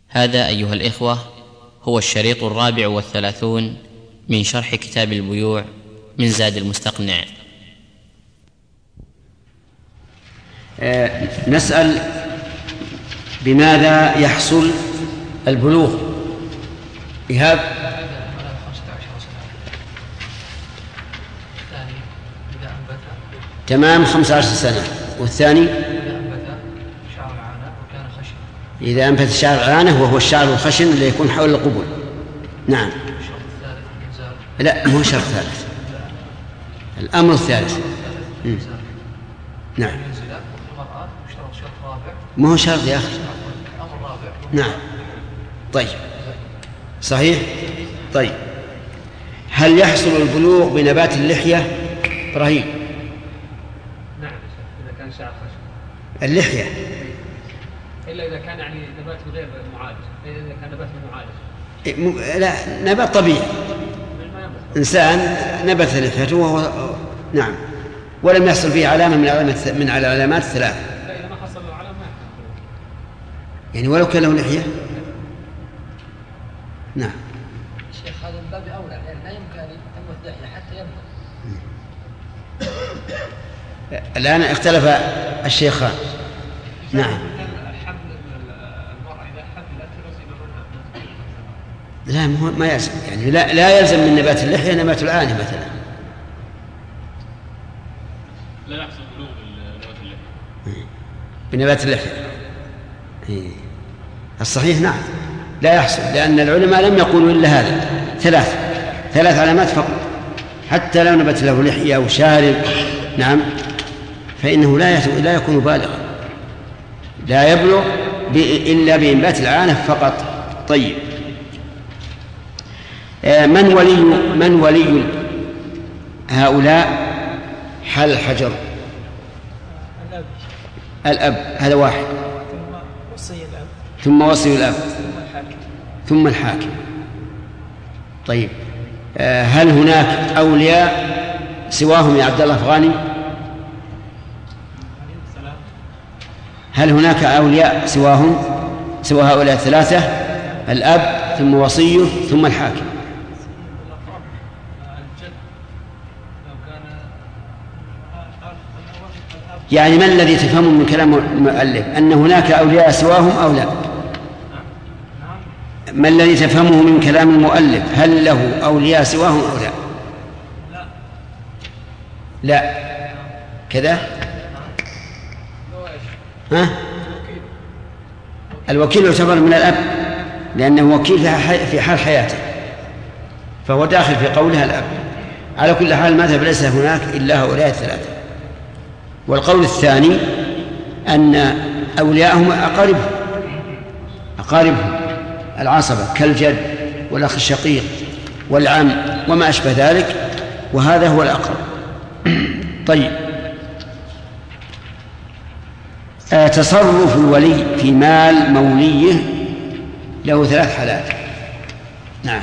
هذا أيها الإخوة هو الشريط 34 من شرح كتاب البيوع من زاد المستقنع. نسأل: بماذا يحصل البلوغ؟ إيهاب. تمام 15 سنة. والثاني إذا أنبت شعر العانة وهو الشعر الخشن اللي يكون حول القبل. نعم. لا، مو شرط ثالث، الأمر الثالث. نعم، ما هو شرط يا أخي. نعم، طيب، صحيح. طيب، هل يحصل البلوغ بنبات اللحية؟ إبراهيم. نعم، إذا كان شعر خشن اللحية، إلا إذا كان يعني نبات غير معالج. إذا كان نبات معالج لا، نبات طبيعي، إنسان نبت لحيته وهو نعم ولم يحصل فيه علامة من العلامات الثلاث. إذا ما حصل له علامة يعني ولو كان له لحية. نعم. الشيخ هذا من باب أولى، يعني لا يمكن أن يتم اللحية حتى يبلغ. الآن اختلف الشيخان. نعم. لا، ما يلزم، يعني لا يلزم من نبات اللحية نبات العانة مثلا. لا يحصل بلوغ بنبات اللحية. الصحيح نعم لا يحصل، لأن العلماء لم يقولوا إلا هذا، ثلاث علامات فقط. حتى لو نبت له لحية أو شارب نعم فإنه لا يكون بالغا، لا يبلغ إلا بإنبات العانة فقط. طيب، من ولي هؤلاء حال الحجر؟ الأب، هذا واحد، ثم وصي الأب، ثم الحاكم. طيب، هل هناك أولياء سواهم يا عبد الله أفغاني؟ هل هناك أولياء سوى هؤلاء الثلاثة؟ الأب ثم وصيه ثم الحاكم. يعني ما الذي تفهمه من كلام المؤلف؟ أن هناك أولياء سواهم أو لا؟ ما الذي تفهمه من كلام المؤلف؟ هل له أولياء سواهم أو لا؟ لا كذا. الوكيل يعتبر من الأب لأنه وكيل في حال حياته، فهو داخل في قولها الأب. على كل حال المذهب ليس هناك إلا هؤلاء الثلاثة. والقول الثاني أن أولياءهم أقاربهم العصبة كالجد والأخ الشقيق والعم وما أشبه ذلك، وهذا هو الأقرب. طيب، تصرف الولي في مال موليه له 3 حالات. نعم.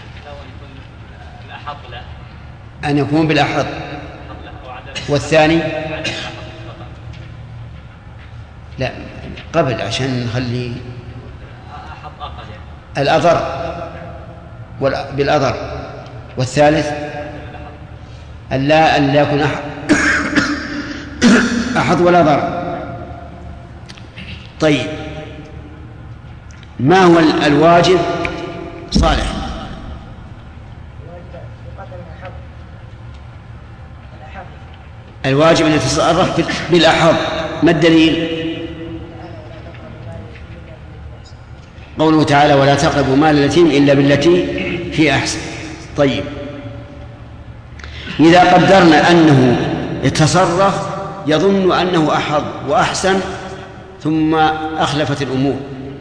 أن يكون بالأحظ، والثاني لا قبل عشان نخلي الأضر بالأضر، والثالث أن لا يكون أحظ ولا ضر. طيب، ما هو الواجب صالح؟ الواجب أن يتصرف بالأحظ. ما الدليل؟ قوله تعالى: ولا تقربوا مال اليتيم إلا بالتي هي أحسن. طيب، إذا قدرنا أنه يتصرف يظن أنه أحظ وأحسن ثم أخلفت الأمور.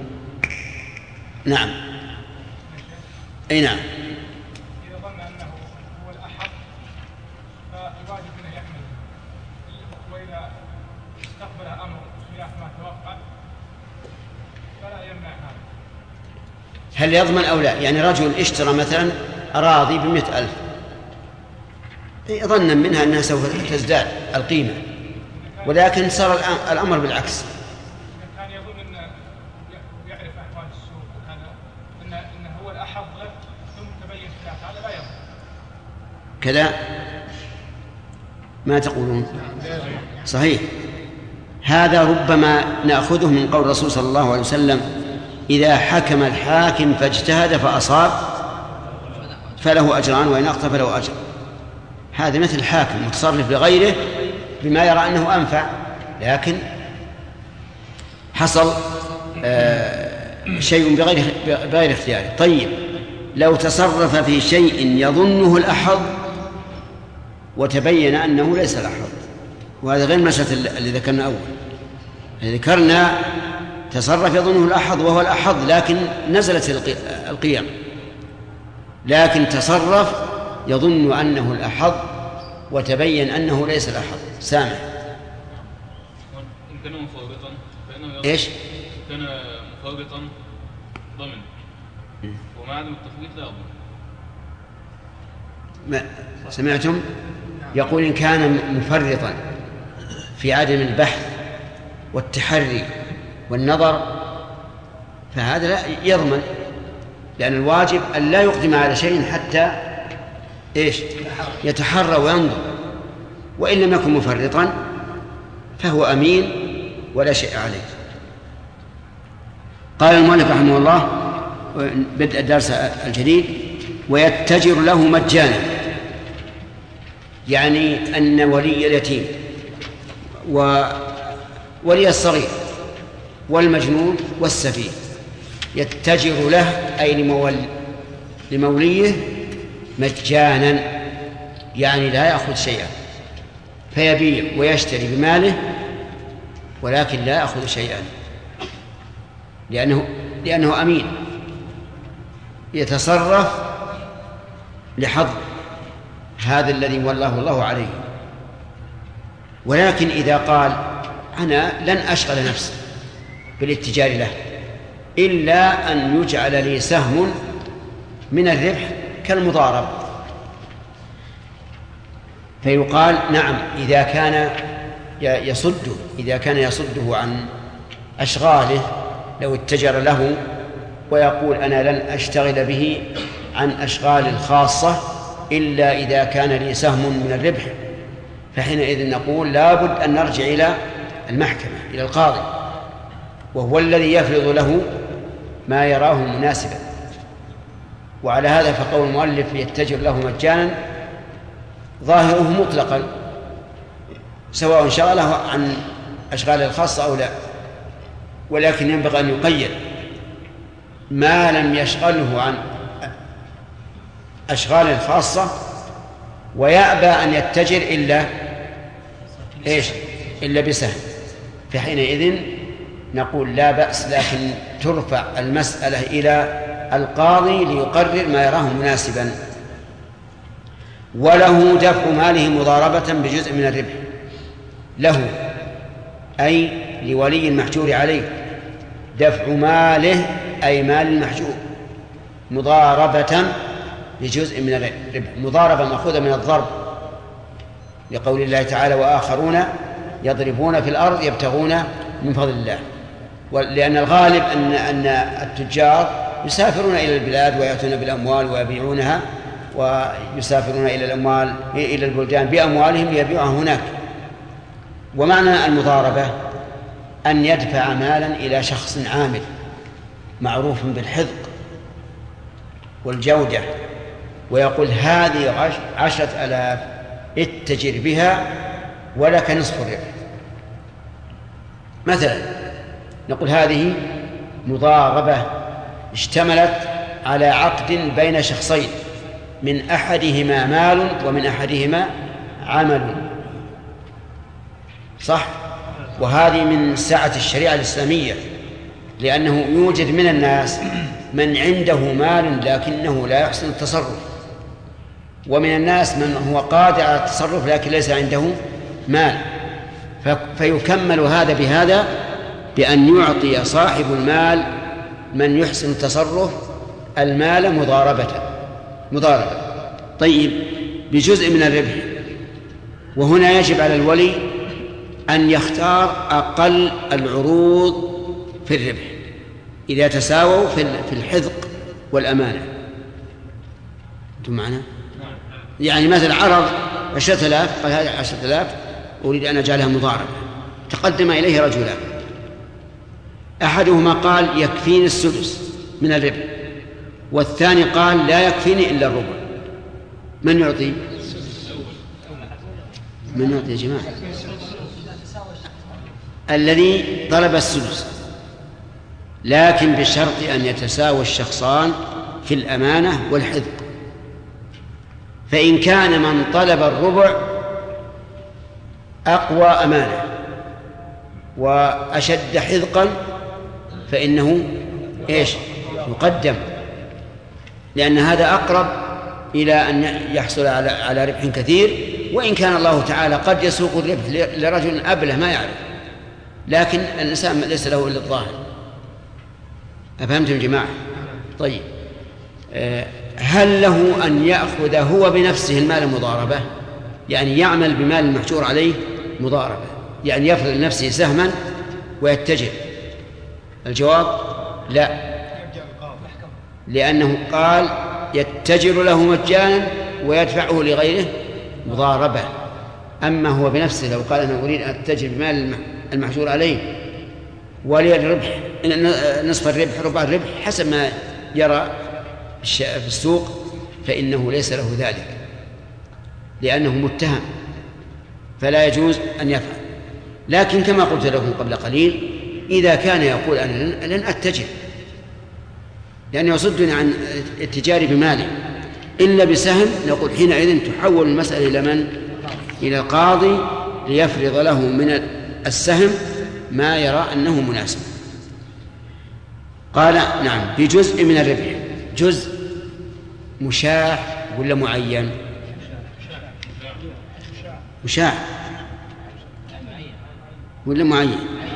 نعم. أي نعم. إذا ظن أنه هو الأحظ فالواجب أنه يحمل، وإذا استقبل أمر خلاف ما توقع فلا يمنع هذا. هل يضمن أو لا؟ يعني رجل اشترى مثلا أراضي ب100,000 ظنا منها أنها سوف تزداد القيمة، ولكن صار الأمر بالعكس. كان يظن أن يعرف أحوال السوق كذا ما تقولون؟ صحيح. هذا ربما نأخذه من قول الرسول صلى الله عليه وسلم: إذا حكم الحاكم فاجتهد فأصاب فله أجران وإن أخطأ فله أجر. هذا مثل الحاكم متصرف لغيره بما يرى أنه أنفع، لكن حصل شيء بغير اختياره. طيب، لو تصرف في شيء يظنه الأحظ وتبين أنه ليس الأحظ، وهذا غير مسألة اللي ذكرنا أول. ذكرنا تصرف يظنه الأحظ وهو الأحظ لكن نزلت القيم، لكن تصرف يظن أنه الأحظ وتبين أنه ليس الأحظ. سامع؟ إن كان مفرطا فإنه إيش؟ كان مفرطا ضمن، ومع عدم التفريط لا يضمن. سمعتم؟ يقول إن كان مفرطا في عدم البحث والتحري والنظر فهذا لا يضمن، لأن الواجب أن لا يقدم على شيء حتى يتحرى وينظر، وإن لم يكن مفرطا فهو أمين ولا شيء عليه. قال المؤلف رحمه الله بدء الدرس الجديد: ويتجر له مجانا، يعني أن ولي اليتيم وولي الصغير والمجنون والسفيه يتجر له أي لموليه مجانا، يعني لا يأخذ شيئا، فيبيع ويشتري بماله ولكن لا يأخذ شيئا، لأنه أمين يتصرف لحظ هذا الذي ولاه الله عليه. ولكن إذا قال: أنا لن أشغل نفسي بالاتجار له إلا أن يجعل لي سهم من الربح كالمضارب، فيقال: نعم، إذا كان يصده عن أشغاله، لو اتجر له ويقول: أنا لن أشتغل به عن أشغال الخاصة إلا إذا كان لي سهم من الربح، فحينئذ نقول لا بد أن نرجع إلى المحكمة، إلى القاضي، وهو الذي يفرض له ما يراه مناسبا. وعلى هذا فقول المؤلف يتجر له مجانا ظاهره مطلقا، سواء شغله عن أشغال الخاصة أو لا، ولكن ينبغي أن يقيد ما لم يشغله عن أشغال الخاصة ويأبى أن يتجر إلا بسهم، فحينئذ نقول لا بأس، لكن ترفع المسألة إلى القاضي ليقرر ما يراه مناسبا. وله دفع ماله مضاربة بجزء من الربح، له أي لولي المحجور عليه دفع ماله أي مال المحجور مضاربة بجزء من الربح. مضاربة مأخوذة من الضرب، لقول الله تعالى: وآخرون يضربون في الأرض يبتغون من فضل الله. لأن الغالب أن التجار يسافرون إلى البلاد ويأتون بالأموال ويبيعونها، ويسافرون إلى البلدان بأموالهم ليبيعها هناك. ومعنى المضاربة أن يدفع مالا إلى شخص عامل معروف بالحذق والجودة، ويقول: هذه 10,000 اتجر بها ولك نصف الربح مثلا. نقول هذه مضاربة اشتملت على عقد بين شخصين، من أحدهما مال ومن أحدهما عمل، صح؟ وهذه من سعة الشريعة الإسلامية، لأنه يوجد من الناس من عنده مال لكنه لا يحسن التصرف، ومن الناس من هو قادر على التصرف لكن ليس عنده مال، فيكمل هذا بهذا بأن يعطي صاحب المال من يحسن التصرف المال مضاربة. طيب، بجزء من الربح. وهنا يجب على الولي أن يختار أقل العروض في الربح إذا تساووا في الحذق والأمانة. أنتم معنا؟ يعني مثل عرض 10,000، قال هذه 10,000 أريد أن أجعلها مضاربة. تقدم إليه رجلان، أحدهما قال يكفيني السدس من الربح، والثاني قال لا يكفيني إلا الربع. من يعطي؟ من يعطي يا جماعة؟ الذي طلب السدس، لكن بشرط أن يتساوى الشخصان في الأمانة والحذق. فإن كان من طلب الربع أقوى أمانة وأشد حذقا فإنه يقدم، لأن هذا أقرب إلى أن يحصل على ربح كثير، وإن كان الله تعالى قد يسوق الربح لرجل أبله ما يعرف، لكن الإنسان ليس له إلا الظاهر. أفهمتم جماعة؟ طيب، هل له أن يأخذ هو بنفسه المال مضاربة؟ يعني يعمل بمال المحجور عليه مضاربة، يعني يفرض لنفسه سهما ويتجر؟ الجواب لا، لأنه قال يتجر له مجانا ويدفعه لغيره مضاربة. أما هو بنفسه لو قال أنا أريد أن أتجر بمال المحجور عليه ولي الربح نصف الربح ربع الربح حسب ما يرى في السوق، فإنه ليس له ذلك، لأنه متهم فلا يجوز أن يفعل. لكن كما قلت لكم قبل قليل، إذا كان يقول أنا لن أتجر لأنه يصدني عن التجار بمالي إلا بسهم، نقول حينئذ تحول المسألة إلى من؟ إلى القاضي ليفرض له من السهم ما يرى أنه مناسب. قال نعم بجزء من الربح. جزء مشاع ولا معين؟ مشاع ولا معين؟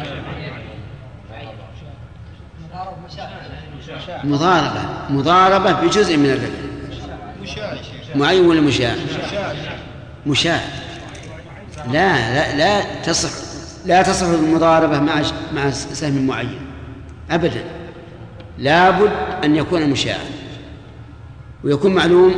مضاربة بجزء من الربح. معين ولا مشاع؟ مشاع. لا تصح المضاربة مع سهم معين أبدا، لابد أن يكون مشاعا ويكون معلوم،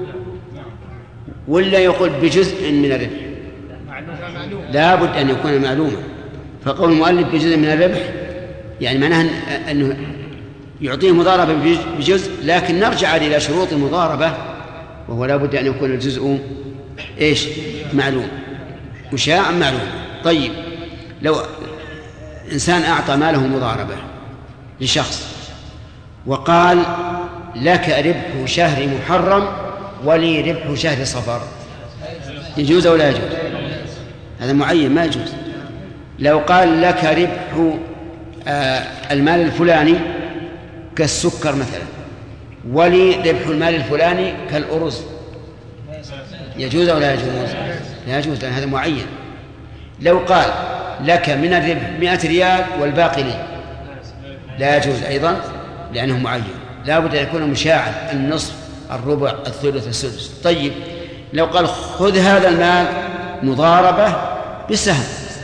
ولا يقول بجزء من الربح؟ لابد أن يكون معلوما. فقول المؤلف بجزء من الربح يعني معناه أنه يعطيه مضاربة بجزء، لكن نرجع إلى شروط المضاربة، وهو لابد أن يكون الجزء معلوم، مشاع معلوم. طيب، لو إنسان أعطى ماله مضاربة لشخص وقال لك ربح شهر محرم ولي ربح شهر صفر، يجوز أو لا يجوز؟ هذا معين ما يجوز. لو قال لك ربح المال الفلاني كالسكر مثلا ولي ربح المال الفلاني كالأرز، يجوز أو لا يجوز؟ لا يجوز، لأن هذا معين. لو قال لك من الربح 100 ريال والباقي لي، لا يجوز أيضا لأنه معين، لا بد أن يكون مشاعا، النصف الربع الثلث السدس. طيب، لو قال خذ هذا المال مضاربة بسهم،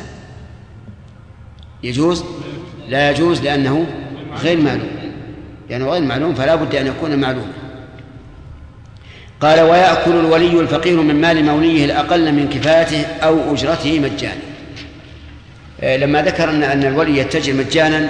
يجوز؟ لا يجوز لأنه غير معلوم، يعني غير معلوم فلا بد أن يكون معلوما. قال ويأكل الولي الفقير من مال موليه الأقل من كفايته أو أجرته مجانا. لما ذكر أن الولي يتجر مجانا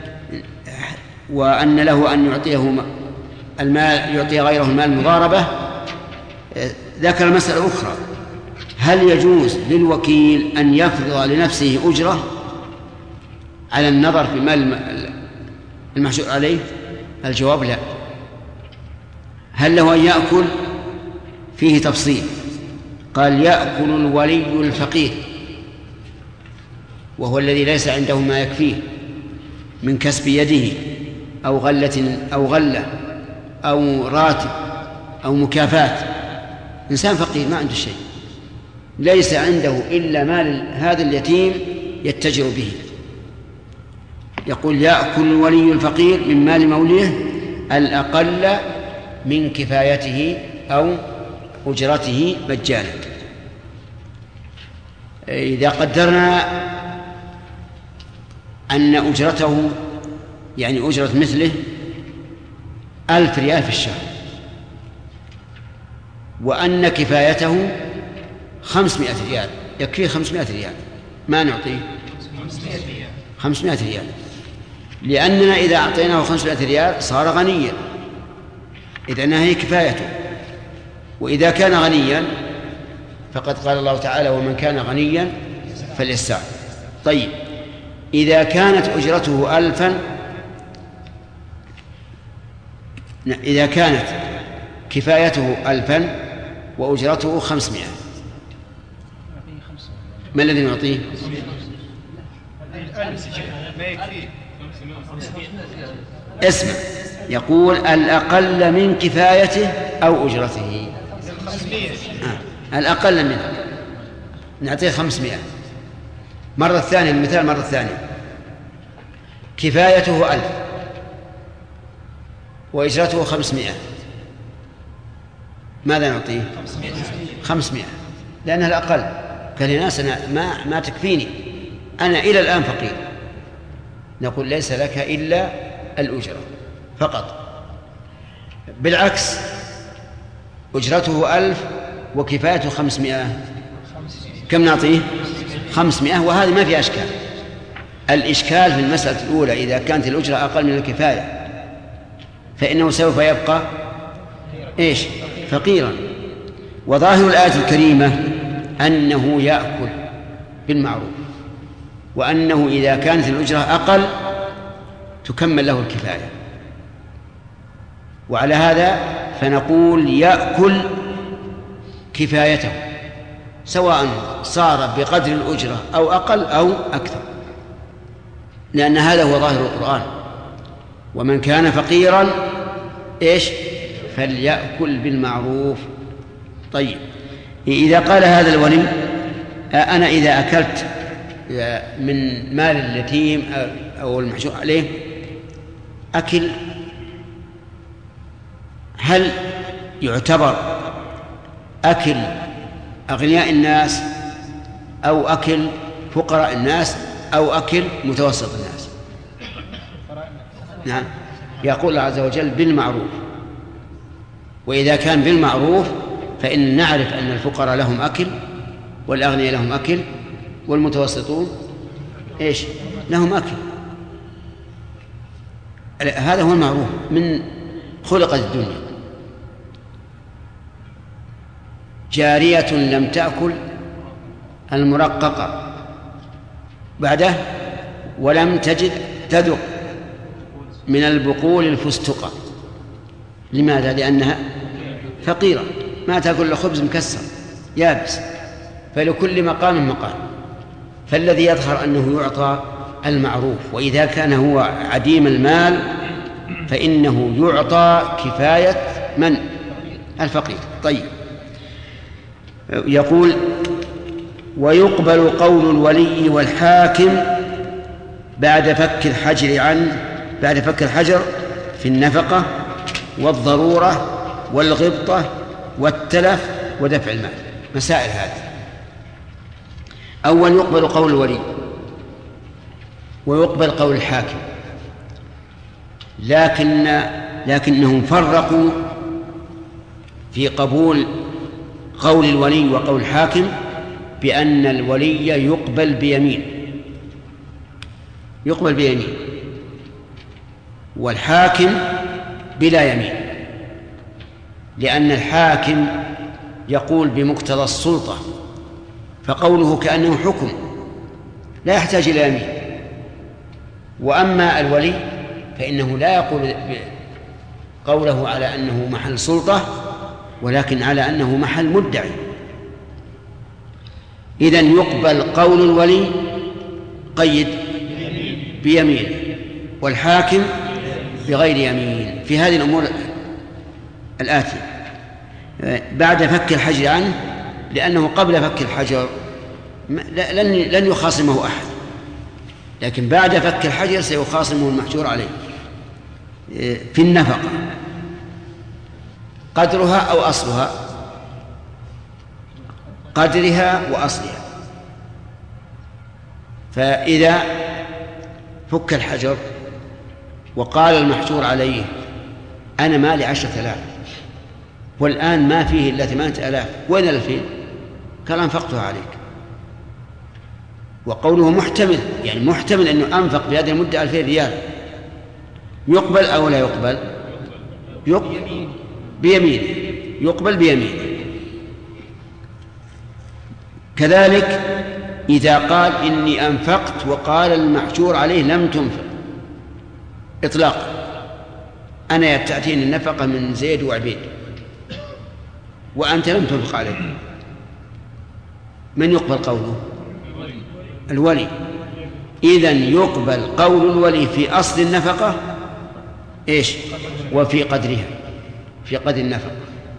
وأن له أن يعطيه المال، يعطي غيره المال مضاربة، ذكر مسألة أخرى: هل يجوز للوكيل أن يفرض لنفسه أجرة على النظر في مال المحجور عليه؟ الجواب لا. هل له أن يأكل؟ فيه تفصيل، قال يأكل الولي الفقير وهو الذي ليس عنده ما يكفيه من كسب يده أو غلة أو راتب أو مكافاة. إنسان فقير ما عنده شيء، ليس عنده إلا مال هذا اليتيم يتجر به، يقول يأكل الولي الفقير من مال موليه الأقل من كفايته أو أجرته مجانا. إذا قدرنا أن أجرته يعني أجرة مثله 1000 ريال في الشهر، وأن كفايته 500 ريال، يكفيه 500 ريال، ما نعطيه 500 ريال، لأننا إذا أعطيناه 500 ريال صار غنيا، إذن هي كفايته. وإذا كان غنيا فقد قال الله تعالى: ومن كان غنيا فليستعفف. طيب، إذا كانت أجرته 1000، إذا كانت كفايته 1000 وأجرته 500، ما الذي نعطيه؟ اسمع، يقول الأقل من كفايته أو أجرته، الأقل منه نعطيه 500. مرة ثانية، المثال مرة ثانية، كفايته 1000 وإجرته 500، ماذا نعطيه؟ 500، لأنها الأقل. قال لناس أنا ما تكفيني، أنا إلى الآن فقير. نقول ليس لك إلا الأجرة فقط. بالعكس، أجرته 1000 وكفايته 500، كم نعطيه؟ 500. وهذه ما في أشكال. الإشكال في المسألة الأولى، إذا كانت الأجرة أقل من الكفاية فإنه سوف يبقى إيش؟ فقيرا. وظاهر الآية الكريمة أنه يأكل بالمعروف، وأنه إذا كانت الأجرة أقل تكمل له الكفاية. وعلى هذا فنقول يأكل كفايته، سواء صار بقدر الأجرة أو أقل أو أكثر، لأن هذا هو ظاهر القرآن: ومن كان فقيرا إيش؟ فليأكل بالمعروف. طيب، إذا قال هذا الولي: أنا إذا أكلت من مال اليتيم أو المحجور عليه أكل، هل يعتبر أكل أغنياء الناس أو أكل فقراء الناس أو أكل متوسط الناس؟ نعم، يقول الله عز وجل بالمعروف. وإذا كان بالمعروف فإن نعرف أن الفقراء لهم أكل والأغنياء لهم أكل والمتوسطون إيش؟ لهم أكل. هذا هو المعروف من خلقت الدنيا. جارية لم تأكل المرققة بعده ولم تجد تذق من البقول الفستقة. لماذا؟ لأنها فقيرة، ما تأكل إلا خبز مكسر يابس، فلكل مقام مقام. فالذي يظهر أنه يعطى المعروف. وإذا كان هو عديم المال فإنه يعطى كفاية من؟ الفقير. طيب، يقول: ويقبل قول الولي والحاكم بعد فك الحجر عنه، بعد فك الحجر في النفقة والضرورة والغبطة والتلف ودفع المال. مسائل هذه: أول، يقبل قول الولي ويقبل قول الحاكم، لكنهم فرقوا في قبول قول الولي وقول الحاكم بأن الولي يقبل بيمين والحاكم بلا يمين، لأن الحاكم يقول بمقتضى السلطة، فقوله كأنه حكم لا يحتاج إلى يمين. وأما الولي فإنه لا يقول قوله على أنه محل سلطة، ولكن على أنه محل مدعي. إذن يقبل قول الولي قيد بيمين والحاكم بغير يمين في هذه الأمور الآتية: بعد فك الحجر عنه، لأنه قبل فك الحجر لن يخاصمه أحد، لكن بعد فك الحجر سيخاصمه المحجور عليه. في النفقة قدرها أو أصلها؟ قدرها وأصلها. فإذا فك الحجر وقال المحجور عليه: أنا مالي 10,000، والآن ما فيه إلا 8000، وين 2000؟ قال أنفقتها عليك. وقوله محتمل، يعني محتمل أنه أنفق في هذه المدة 2000 ريال، يقبل أو لا يقبل؟ يقبل بيمينه، يقبل بيمينه. كذلك إذا قال إني أنفقت وقال المحجور عليه لم تنفق إطلاقا، أنا تأتيني النفقة من زيد وعبيد وأنت لم تنفق عليه، من يقبل قوله؟ الولي. إذن يقبل قول الولي في أصل النفقة إيش؟ وفي قدرها، في قدر النفقة.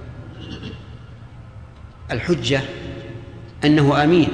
الحجة أنه أمين،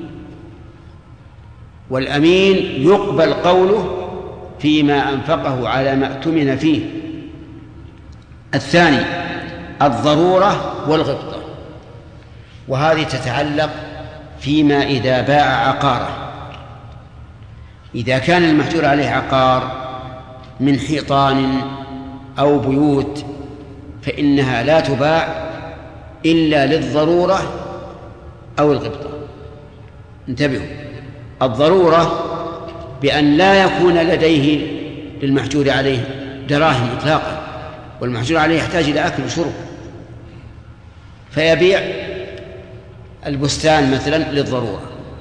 والأمين يقبل قوله فيما أنفقه على ما اؤتمن فيه. الثاني الضرورة والغبطة، وهذه تتعلق فيما إذا باع عقاره. إذا كان المحجور عليه عقار من حيطان أو بيوت فإنها لا تباع إلا للضرورة أو الغبطة. انتبهوا، الضرورة بأن لا يكون لديه للمحجور عليه دراهم إطلاقا، والمحجور عليه يحتاج إلى أكل وشرب، فيبيع البستان مثلا للضرورة.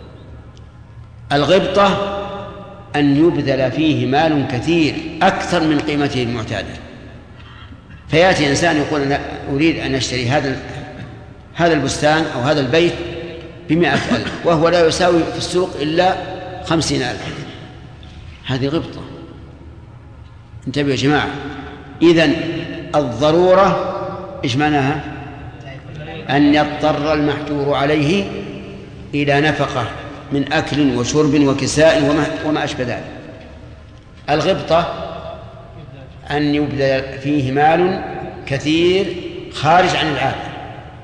الغبطة أن يبذل فيه مال كثير أكثر من قيمته المعتادة، فيأتي إنسان يقول أنا أريد أن أشتري هذا البستان أو هذا البيت ب100,000 وهو لا يساوي في السوق إلا 50,000. هذه غبطة. انتبهوا يا جماعة. إذن الضرورة إيش معناها؟ أن يضطر المحجور عليه إلى نفقة من أكل وشرب وكساء وما أشبه ذلك. الغبطة أن يبذل فيه مال كثير خارج عن العادة.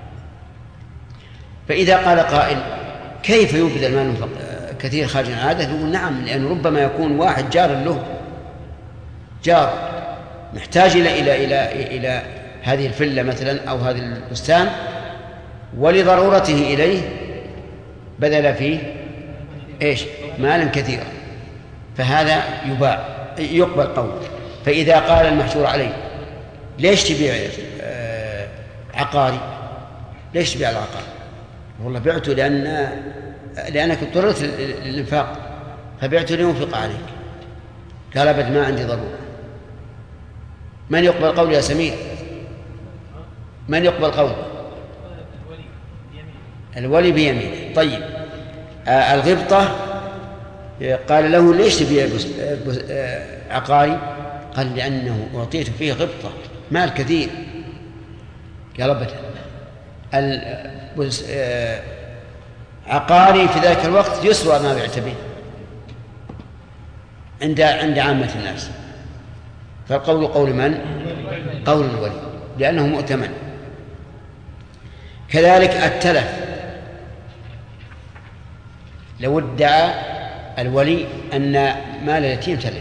فإذا قال قائل كيف يبذل مال كثير خارج عن العادة؟ يقول نعم، لأن ربما يكون واحد جار له، جار محتاج إلى هذه الفلة مثلا أو هذا البستان، ولضرورته إليه بذل فيه إيش؟ مالا كثيرا، فهذا يقبل قول. فإذا قال المحجور عليه ليش تبيع عقاري؟ ليش تبيع العقار؟ والله بعته لأنك اضطررت للإنفاق فبعته لينفق عليك. قال أبد ما عندي ضرورة. من يقبل قول يا سمير؟ من يقبل قول؟ الولي بيمينه. طيب الغبطة قال له ليش تبيع عقاري؟ قال لأنه أعطيت فيه غبطة مال كثير. قال أبدا عقاري في ذلك الوقت يسوى ما بعت به عند عامة الناس. فالقول قول من؟ قول الولي، لأنه مؤتمن. كذلك التلف، لو ادعى الولي أن مال اليتيم تلف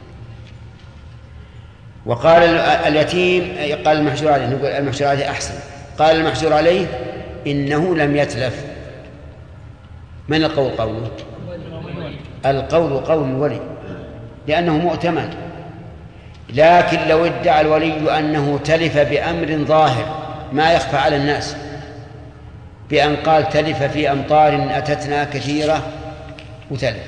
وقال اليتيم، قال المحجور عليه، نقول المحجور عليه أحسن، قال المحجور عليه إنه لم يتلف، من القول قوله؟ القول قول الولي لأنه مؤتمن. لكن لو ادعى الولي أنه تلف بأمر ظاهر ما يخفى على الناس، بأن قال تلف في أمطار أتتنا كثيرة وتلف،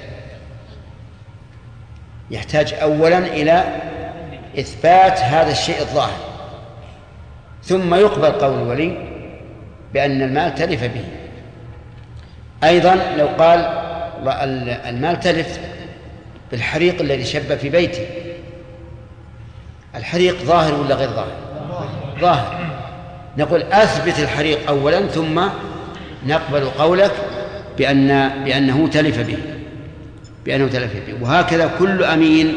يحتاج أولا إلى إثبات هذا الشيء الظاهر، ثم يقبل قول الولي بأن المال تلف به. أيضا لو قال المال تلف بالحريق الذي شب في بيته، الحريق ظاهر ولا غير ظاهر؟ ظاهر. نقول أثبت الحريق أولا ثم نقبل قولك بأنه تلف به، وهكذا كل أمين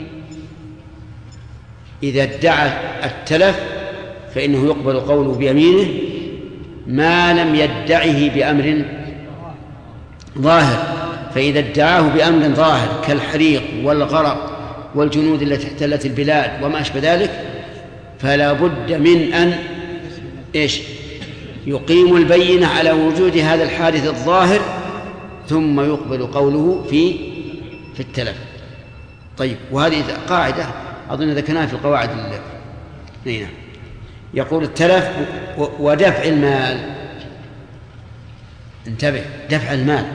إذا ادعى التلف فإنه يقبل قوله بيمينه ما لم يدعه بأمر ظاهر. فإذا ادعاه بأمر ظاهر كالحريق والغرق والجنود التي احتلت البلاد وما أشبه ذلك فلا بد من أن إيش؟ يقيم البينة على وجود هذا الحادث الظاهر ثم يقبل قوله في التلف. طيب، وهذه قاعدة أظن ذكرناها في القواعد نعم. يقول التلف ودفع المال. انتبه، دفع المال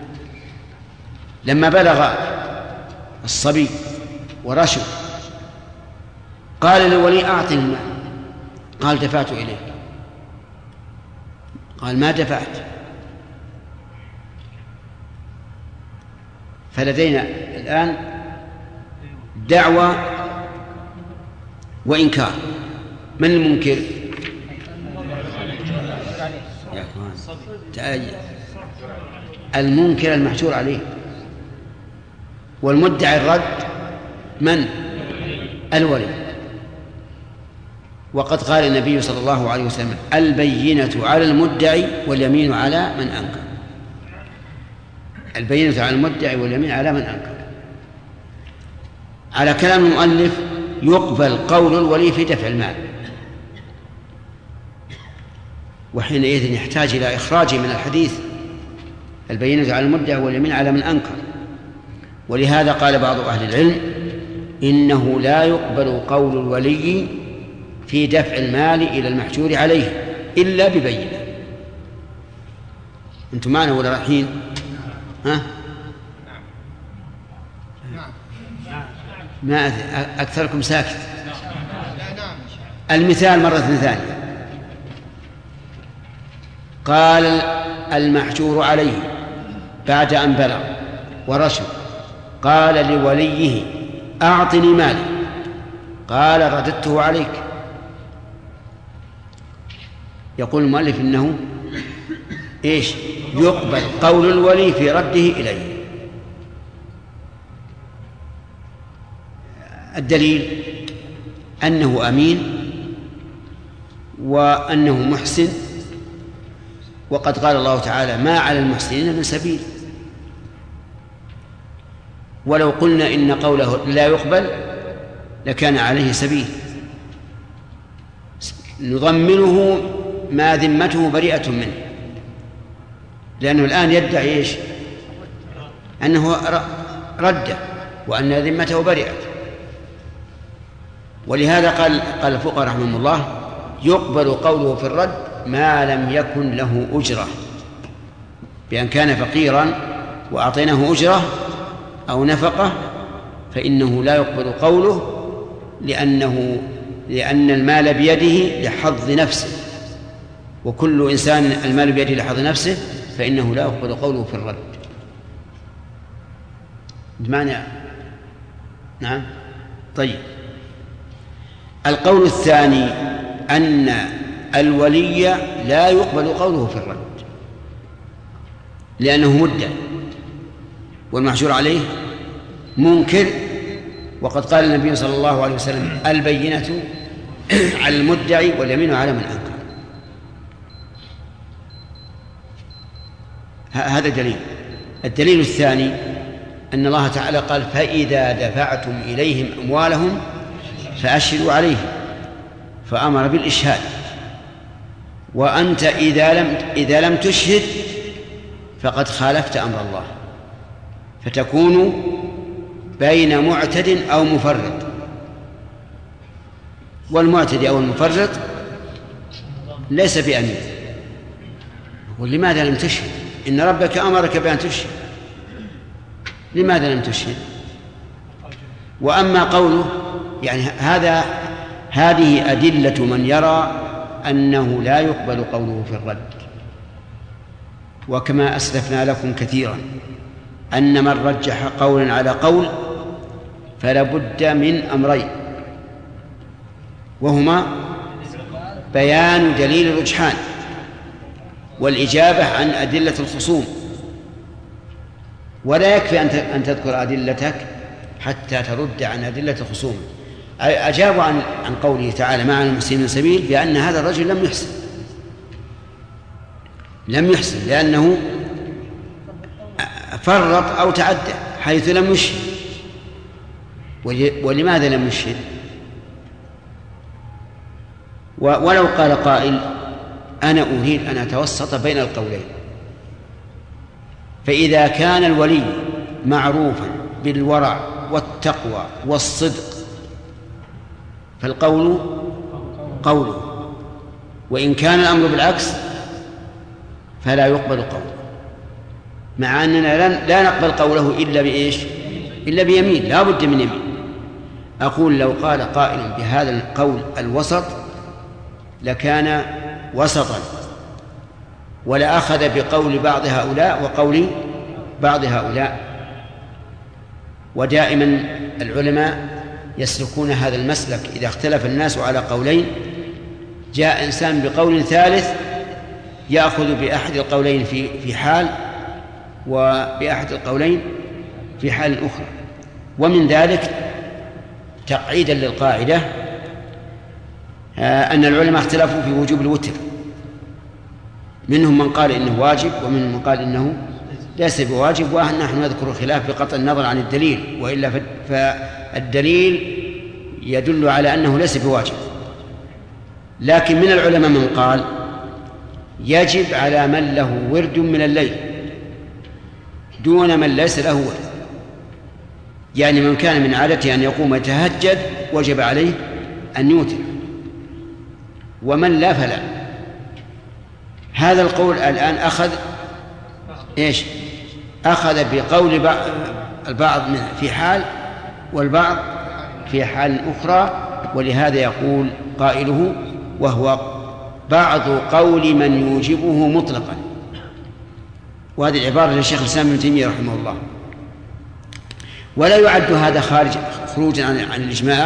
لما بلغ الصبي ورشد قال للولي أعطني المال، قال دفعت إليه، قال ما دفعت. فلدينا الآن دعوى وإنكار. من المنكر؟ المنكر المحجور عليه، والمدعي الرد من؟ الولي. وقد قال النبي صلى الله عليه وسلم: البينة على المدعي واليمين على من أنكر. البينة على المدعي واليمين على من أنكر. على كلام المؤلف يقبل قول الولي في دفع المال، وحينئذ يحتاج إلى إخراجه من الحديث البينة على المدعي واليمين على من أنكر. ولهذا قال بعض أهل العلم إنه لا يقبل قول الولي في دفع المال إلى المحجور عليه إلا ببينة. أنتم معنا ولا رايحين؟ ها؟ ما أكثركم ساكت. المثال مرة ثانية. قال المحجور عليه بعد أن بلغ ورشد قال لوليه: أعطني مالي، قال: رددته عليك. يقول المؤلف إنه إيش؟ يقبل قول الولي في رده إليه. الدليل أنه أمين وأنه محسن، وقد قال الله تعالى: ما على المحسنين من سبيل. ولو قلنا إن قوله لا يقبل لكان عليه سبيل، نضمنه ما ذمته بريئة منه، لأنه الآن يدعي إيش؟ أنه رد وأن ذمته بريئة. ولهذا قال الفقهاء رحمهم الله: يقبل قوله في الرد ما لم يكن له أجرة، بأن كان فقيرا وأعطيناه أجرة أو نفقة فإنه لا يقبل قوله، لأن المال بيده لحظ نفسه، وكل إنسان المال بيده لحظ نفسه فإنه لا يقبل قوله في الرد. بمعنى نعم. طيب، القول الثاني أن الولي لا يقبل قوله في الرد لأنه مدعي والمحجور عليه منكر، وقد قال النبي صلى الله عليه وسلم: البينة على المدعي واليمين على من أنكر. هذا دليل. الدليل الثاني أن الله تعالى قال: فإذا دفعتم إليهم أموالهم فأشهدوا عليهم، فأمر بالإشهاد. وأنت إذا لم تشهد فقد خالفت أمر الله، فتكون بين معتد أو مفرط، والمعتد أو المفرط ليس بأمين. ولماذا لم تشهد؟ إن ربك أمرك بأن تشهد، لماذا لم تشهد؟ وأما قوله يعني هذه أدلة من يرى أنه لا يقبل قوله في الرد. وكما أسلفنا لكم كثيرا أن من رجح قولا على قول فلا بد من أمرين، وهما بيان دليل الرجحان والإجابة عن أدلة الخصوم. ولا يكفي أن تذكر أدلتك حتى ترد عن أدلة الخصوم. أجابوا عن قوله تعالى: ما على المحسنين من سبيل، بأن هذا الرجل لم يحسن لأنه فرط أو تعدى حيث لم يشهد. ولماذا لم يشهد؟ ولو قال قائل أنا أريد أن أتوسط بين القولين. فإذا كان الولي معروفا بالورع والتقوى والصدق فالقول قوله، وإن كان الأمر بالعكس فلا يقبل قوله، مع أننا لا نقبل قوله إلا بإيش؟ إلا بيمين، لا بد من يمين. أقول لو قال قائل بهذا القول الوسط لكان وسطا، ولا أخذ بقول بعض هؤلاء وقول بعض هؤلاء. ودائما العلماء يسلكون هذا المسلك، إذا اختلف الناس على قولين جاء إنسان بقول ثالث يأخذ بأحد القولين في حال، وبأحد القولين في حال أخرى. ومن ذلك تقعيدا للقاعدة أن العلماء اختلفوا في وجوب الوتر، منهم من قال إنه واجب ومنهم من قال إنه ليس بواجب، ونحن نذكر الخلاف بقطع النظر عن الدليل، وإلا فالدليل يدل على أنه ليس بواجب. لكن من العلماء من قال يجب على من له ورد من الليل دون من ليس له ورد، يعني من كان من عادته أن يقوم يتهجد وجب عليه أن يوتر، ومن لا فلا. هذا القول الآن أخذ إيش؟ أخذ بقول البعض في حال والبعض في حال أخرى، ولهذا يقول قائله وهو بعض قول من يوجبه مطلقا. وهذه العبارة للشيخ الإسلام ابن تيمية رحمه الله. ولا يعد هذا خروجا عن الإجماع،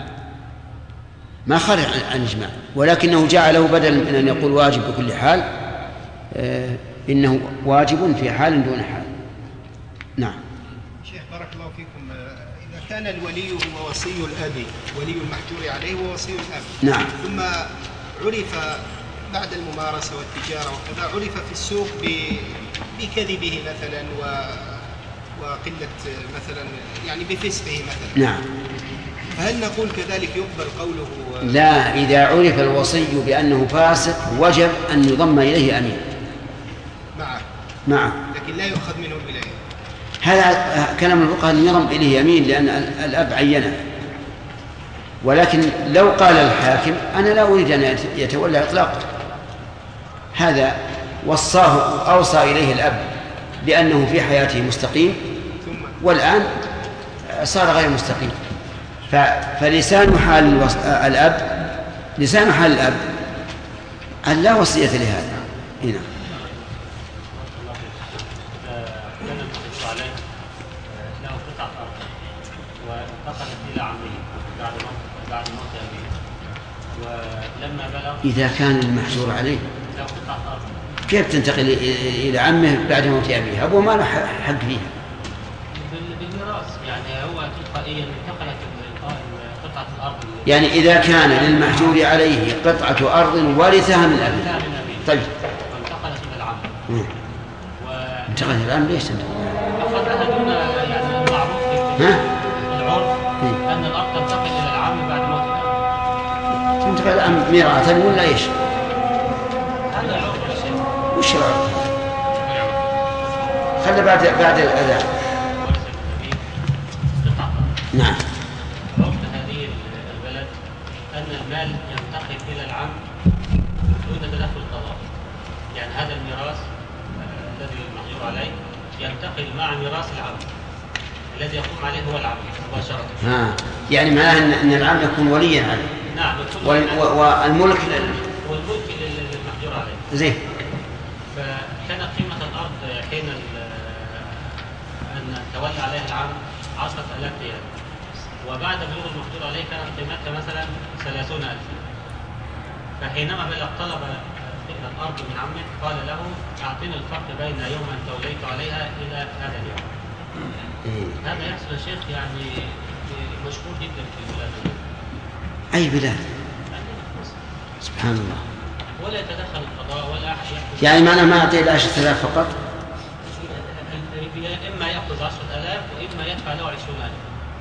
ما خرج عن الإجماع، ولكنه جعله بدل من أن يقول واجب بكل حال إنه واجب في حال دون حال. نعم. شيخ بارك الله فيكم، إذا كان الولي هو وصي الأب، ولي المحجور عليه هو وصي الأب، نعم، ثم عرف بعد الممارسة والتجارة وكذا عرف في السوق بكذبه مثلا وقلة مثلا يعني بفسقه مثلا، نعم، فهل نقول كذلك يقبل قوله؟ لا، إذا عرف الوصي بأنه فاسق وجب أن يضم إليه أمين معه، لكن لا يؤخذ منه الولاية. هذا كلام الفقهاء أن يضم إليه أمين لأن الأب عينه. ولكن لو قال الحاكم أنا لا أريد أن يتولى إطلاقه، هذا وصاه أوصى إليه الأب بأنه في حياته مستقيم والآن صار غير مستقيم، فلسان حال الأب لسان حال الأب أن لا وصية لهذا. هنا له قطعة أرض وانتقلت إلى عمه بعد موت أبيه، ولما بلغ إذا كان المحجور عليه له قطعة أرض كيف تنتقل إلى عمه بعد موت أبيه؟ أبوه ما له حق فيها بالميراث، يعني هو تلقائيا انتقلت قطعة الأرض. يعني إذا كان للمحجور عليه قطعة أرض ورثها من أبيه، طيب، وانتقلت إلى العم. انتقلت إلى العم ليش تنتقل؟ أخذها دون يعني المعروف العرف أن الأرض تنتقل إلى العم بعد موت الأب. تنتقل إلى العم ميراثا ولا إيش؟ هذا العرف يا شيخ. وش العرف؟ خلي بعد الأذان. نعم. عرف هذه البلد أن المال ينتقل إلى العم دون تدخل القضاء، يعني هذا الميراث الذي المحجور عليه ينتقل مع ميراث العم الذي يقوم عليه هو العم مباشرة. يعني معناه أن العم يكون وليا عليه. نعم. والملك للمحجور عليه. زين. فكانت قيمة الأرض حين أن تولى عليها العم 10,000 ريال، وبعد بلوغ المحجور عليه كانت قيمتها مثلا 30,000. فحينما بلغ طلب الأرض من عمه قال له أعطيني الفرق بين يوم أن توليت عليها إلى هذا اليوم. هذا يحصل يا شيخ يعني مشهور جدا في البلاد. أي بلاد؟ سبحان الله. ولا يتدخل القضاء ولا أحد يأخذ. يعني معنى ما أعطيه 10,000 فقط؟ إما يأخذ 10,000 وإما يدفع له 20,000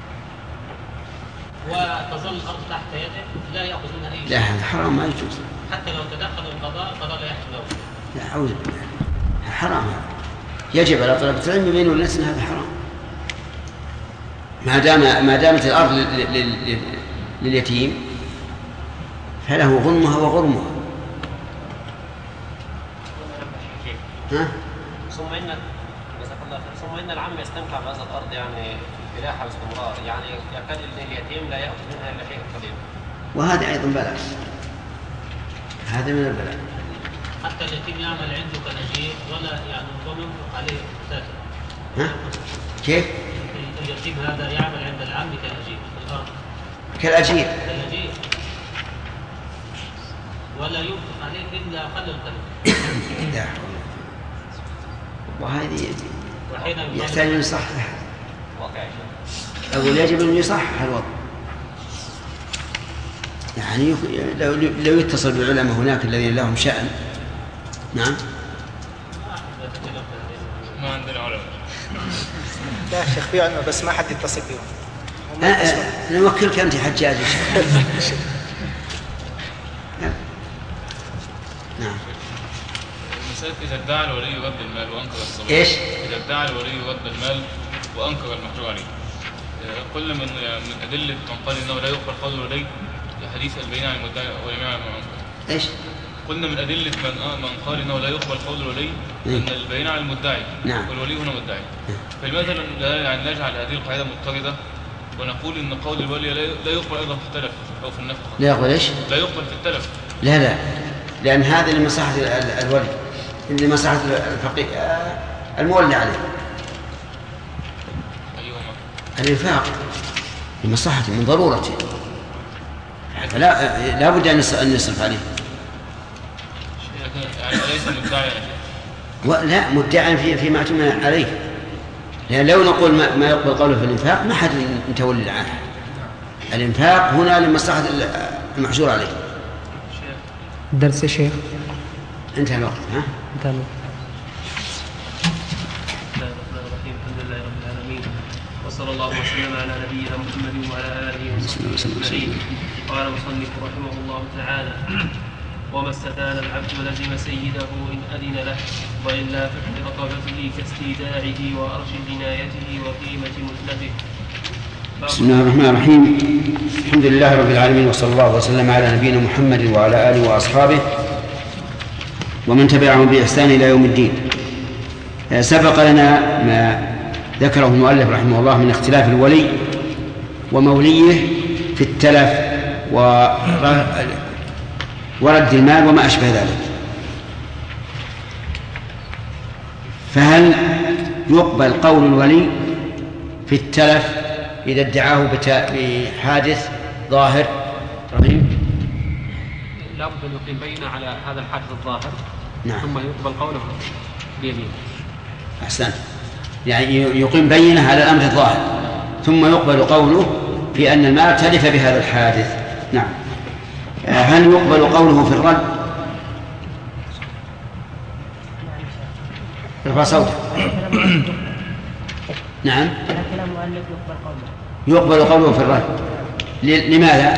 وتظل الأرض تحت يده لا يأخذ منها أي شيء. لا، هذا حرام، ما يجوز. حتى لو تدخل القضاء لا يحصل له. لا أعوذ بالله، حرام. يجب على طلبة العلم يبينوا للناس أن هذا حرام. ما دامت الأرض لليتيم فله غنمها وغرمها. ثم إن العم يستمتع بهذا الأرض يعني فلاحة باستمرار، يعني يكاد اليتيم لا يأخذ منها إلا شيء قليل. وهذا أيضا بلاء، هذا من البلاء. حتى اليتيم يعمل عنده كالأجير ولا يعني ينفق عليه أساسا. كيف؟ اليتيم هذا يعمل عند العم كالأجير في الأرض. كالأجير ولا ينفق عليه إلا أقل القليل. لا، وهذه يحتاج أن يصحح. أقول يجب أن يصحح الوضع. يعني لو يتصل بالعلماء هناك الذين لهم شأن. نعم. ما عندنا علماء. لا شيخ في علماء بس ما حد يتصل بهم. نوكلك أنت حجاج. نعم. المسألة إذا ادعى الولي رد المال وأنكر الصبي. إيش؟ إذا ادعى الولي رد المال وأنكر المحجور عليه. كل من أدلة من قال إنه لا يقبل قول الولي حديث البينة عن المدعي واليمين عن المنكر. إيش؟ قلنا من أدلة من قال إنه لا يقبل قول الولي أن البينة عن المدعي. نعم. والولي هنا مدعي. فلماذا يعني نجعل هذه القاعدة مضطردة ونقول إن قول الولي لا يقبل أيضا في التلف أو في النفقة؟ لا يقبل إيش؟ لا يقبل في التلف. لا، لأن هذا لمصلحة الولي، لمصلحة الفقيه المولى عليه. أيهما؟ الإنفاق لمصلحته من ضرورته، لا بد أن يصرف عليه. يعني ليس مدعي لا مدعي فيما اعتمد عليه، لأن لو نقول ما يقبل قوله في الإنفاق ما حد متولي عنه. الإنفاق هنا لمصلحة المحجور عليه. درس يا شيخ. انتهى الوقت. انتهى الوقت. بسم الله الرحمن الرحيم، الحمد لله رب العالمين، وصلى الله وسلم على نبينا محمد وعلى آله وصحبه أجمعين. قال المصنف رحمه الله تعالى: وما استدان العبد لزم سيده إن أذن له، وإلا ففي رقبته كاستيداعه وأرش جنايته وقيمة متلفه. بسم الله الرحمن الرحيم، الحمد لله رب العالمين، وصلى الله وسلم على نبينا محمد وعلى آله وأصحابه ومن تبعهم بإحسان إلى يوم الدين. سبق لنا ما ذكره المؤلف رحمه الله من اختلاف الولي وموليه في التلف ورد المال وما أشبه ذلك. فهل يقبل قول الولي في التلف إذا ادعاه بحادث ظاهر؟ رحيم. لا بد أن يقيم بينة على هذا الحادث الظاهر. نعم. ثم يقبل قوله بيمين. أحسن، يعني يقيم بينة على الأمر الظاهر ثم يقبل قوله في أن المال تلف بهذا الحادث. نعم. هل يقبل قوله في الرد؟ ارفع صوتك. نعم. يقبل قوله في الرد. لماذا؟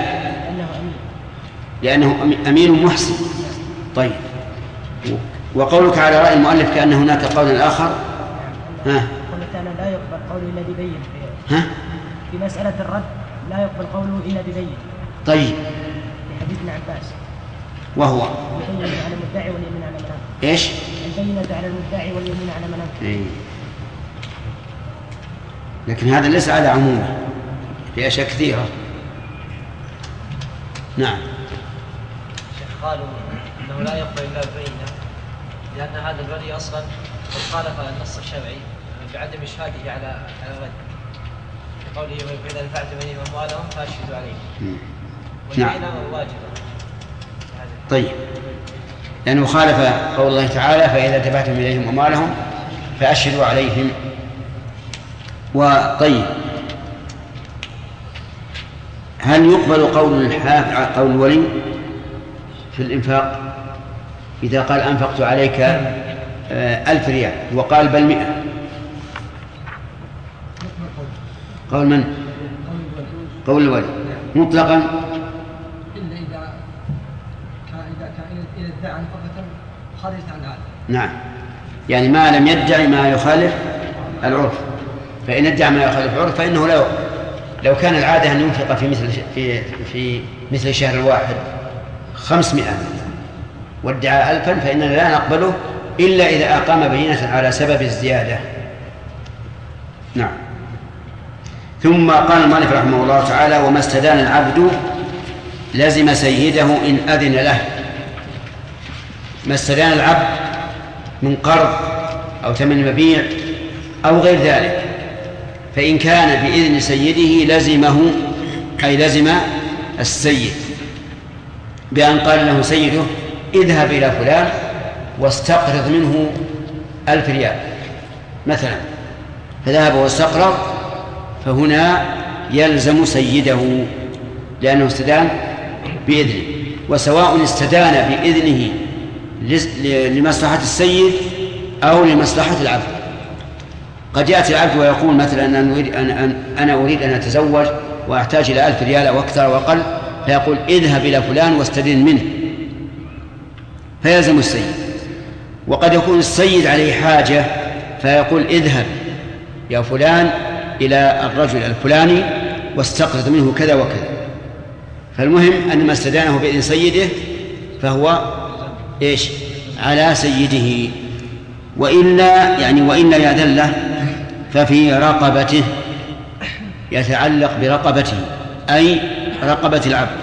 لأنه أمين محسن. طيب، وقولك على رأي المؤلف كأن هناك قول آخر. قلت أنا لا يقبل قوله إلا ببين. في مسألة الرد لا يقبل قوله إلا ببين. طيب. في حديث ابن عباس. وهو البينة على المدعي واليمين على من أنكر. إيش؟ البينة على المدعي واليمين على من أنكر. لكن هذا ليس على عمومه، في أشياء كثيرة. نعم. قالوا انه لا يقبل الا ببينه لان هذا الولي اصلا قد خالف النص الشرعي بعدم اشهاده على الرد، بقوله فاذا دفعتم اليهم اموالهم فاشهدوا عليهم. والبينه واجبه. طيب، لانه خالف قول الله تعالى فاذا دفعتم اليهم اموالهم فاشهدوا عليهم. وطيب، هل يقبل قول الولي في الإنفاق إذا قال أنفقت عليك 1000 ريال وقال بل 100؟ قول من؟ قول الولي مطلقا، إلا إذا إذا كان إذا ادعى نفقة خرجت عن العادة. نعم، يعني ما لم يدعي ما يخالف العرف، فإن ادعى ما يخالف العرف فإنه لا يقبل. لو كان العادة أن ينفق في مثل الشهر الواحد 500 وادعى 1000 فإننا لا نقبله إلا إذا أقام بينة على سبب الزيادة. نعم. ثم قال المؤلف رحمه الله تعالى: وما استدان العبد لزم سيده إن أذن له. ما استدان العبد من قرض أو ثمن مبيع أو غير ذلك، فإن كان بإذن سيده لزمه، أي لزم السيد، بأن قال له سيده: اذهب إلى فلان واستقرض منه 1000 ريال مثلا، فذهب واستقرض، فهنا يلزم سيده لأنه استدان بإذنه. وسواء استدان بإذنه لمصلحة السيد أو لمصلحة العبد. قد يأتي العبد ويقول مثلا: أنا أريد أن أتزوج وأحتاج إلى 1000 ريال أو أكثر وأقل، فيقول: اذهب إلى فلان واستدن منه، فيلزم السيد. وقد يكون السيد عليه حاجة فيقول: اذهب يا فلان إلى الرجل الفلاني واستقرض منه كذا وكذا. فالمهم أن ما استدانه بإذن سيده فهو إيش؟ على سيده. وإلا يأذن له ففي رقبته، يتعلق برقبته أي رقبة العبد.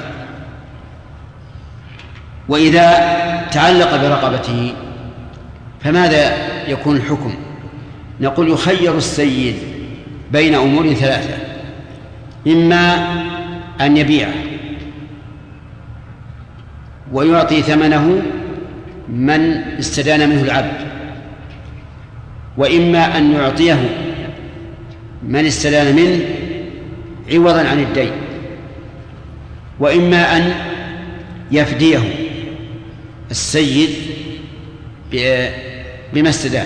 وإذا تعلق برقبته فماذا يكون الحكم؟ نقول: يخير السيد بين أمور 3: إما أن يبيعه ويعطي ثمنه من استدان منه العبد، وإما أن يعطيه من استدان منه عوضا عن الدين، وإما أن يفديه السيد بما استدان.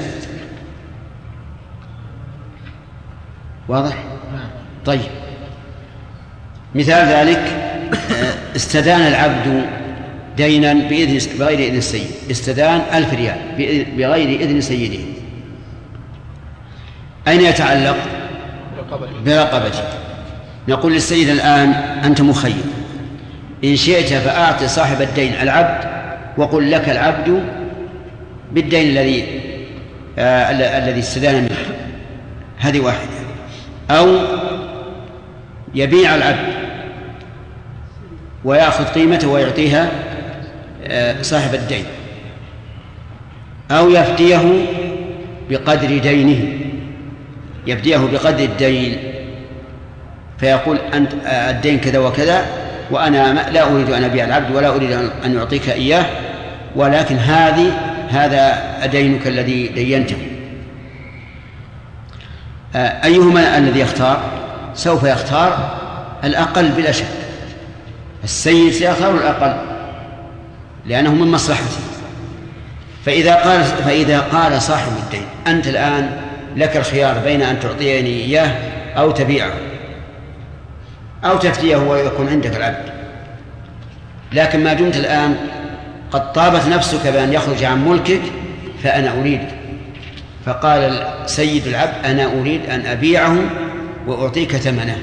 واضح؟ طيب، مثال ذلك: استدان العبد دينا بغير إذن السيد، استدان 1000 ريال بغير إذن سيده، أين يتعلق؟ برقبته. نقول للسيد: الآن أنت مخير، إن شئت فأعطي صاحب الدين العبد وقل لك العبد بالدين الذي استدان منه، هذه واحدة. أو يبيع العبد ويأخذ قيمته ويعطيها صاحب الدين، أو يفديه بقدر دينه، يفديه بقدر الدين، فيقول: أنت الدين كذا وكذا، وأنا لا أريد أن أبيع العبد ولا أريد أن يعطيك إياه، ولكن هذا دينك الذي دينته. أيهما الذي يختار؟ سوف يختار الأقل بلا شك. السيد سيختار الأقل لأنه من مصلحته. فإذا قال صاحب الدين: أنت الآن لك الخيار بين أن تعطيني إياه أو تبيعه أو تفديه ويكون عندك العبد، لكن ما دمت الآن قد طابت نفسك بأن يخرج عن ملكك فأنا أريد. فقال سيد العبد: أنا أريد أن أبيعه وأعطيك ثمنه.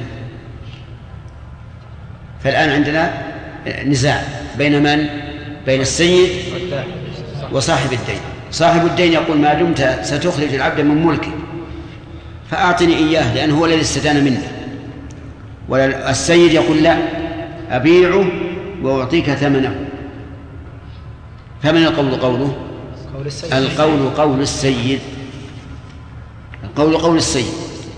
فالآن عندنا نزاع بين من؟ بين السيد وصاحب الدين. صاحب الدين يقول: ما دمت ستخرج العبد من ملكه فأعطني إياه لأنه هو الذي استدان منه. والسيد يقول: لا، أبيعه وأعطيك ثمنه. فمن القول قوله؟ القول قول السيد. القول قول السيد.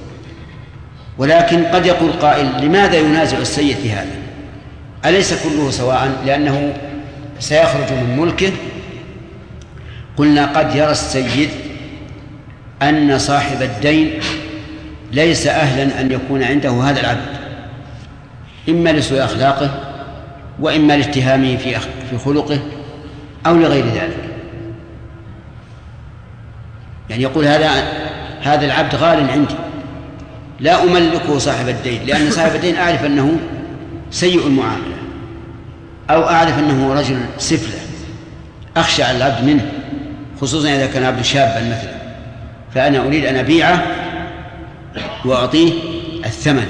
ولكن قد يقول قائل: لماذا ينازع السيد في هذا؟ أليس كله سواء؟ لأنه سيخرج من ملكه. قلنا: قد يرى السيد أن صاحب الدين ليس أهلا أن يكون عنده هذا العبد، إما لسوء أخلاقه وإما لاتهامه في خلقه أو لغير ذلك. يعني يقول: هذا العبد غال عندي، لا أملكه صاحب الدين، لأن صاحب الدين أعرف أنه سيء المعاملة، أو أعرف أنه رجل سفلة، أخشى على العبد منه، خصوصا إذا كان عبد شابا مثلا، فأنا أريد أن أبيعه وأعطيه الثمن.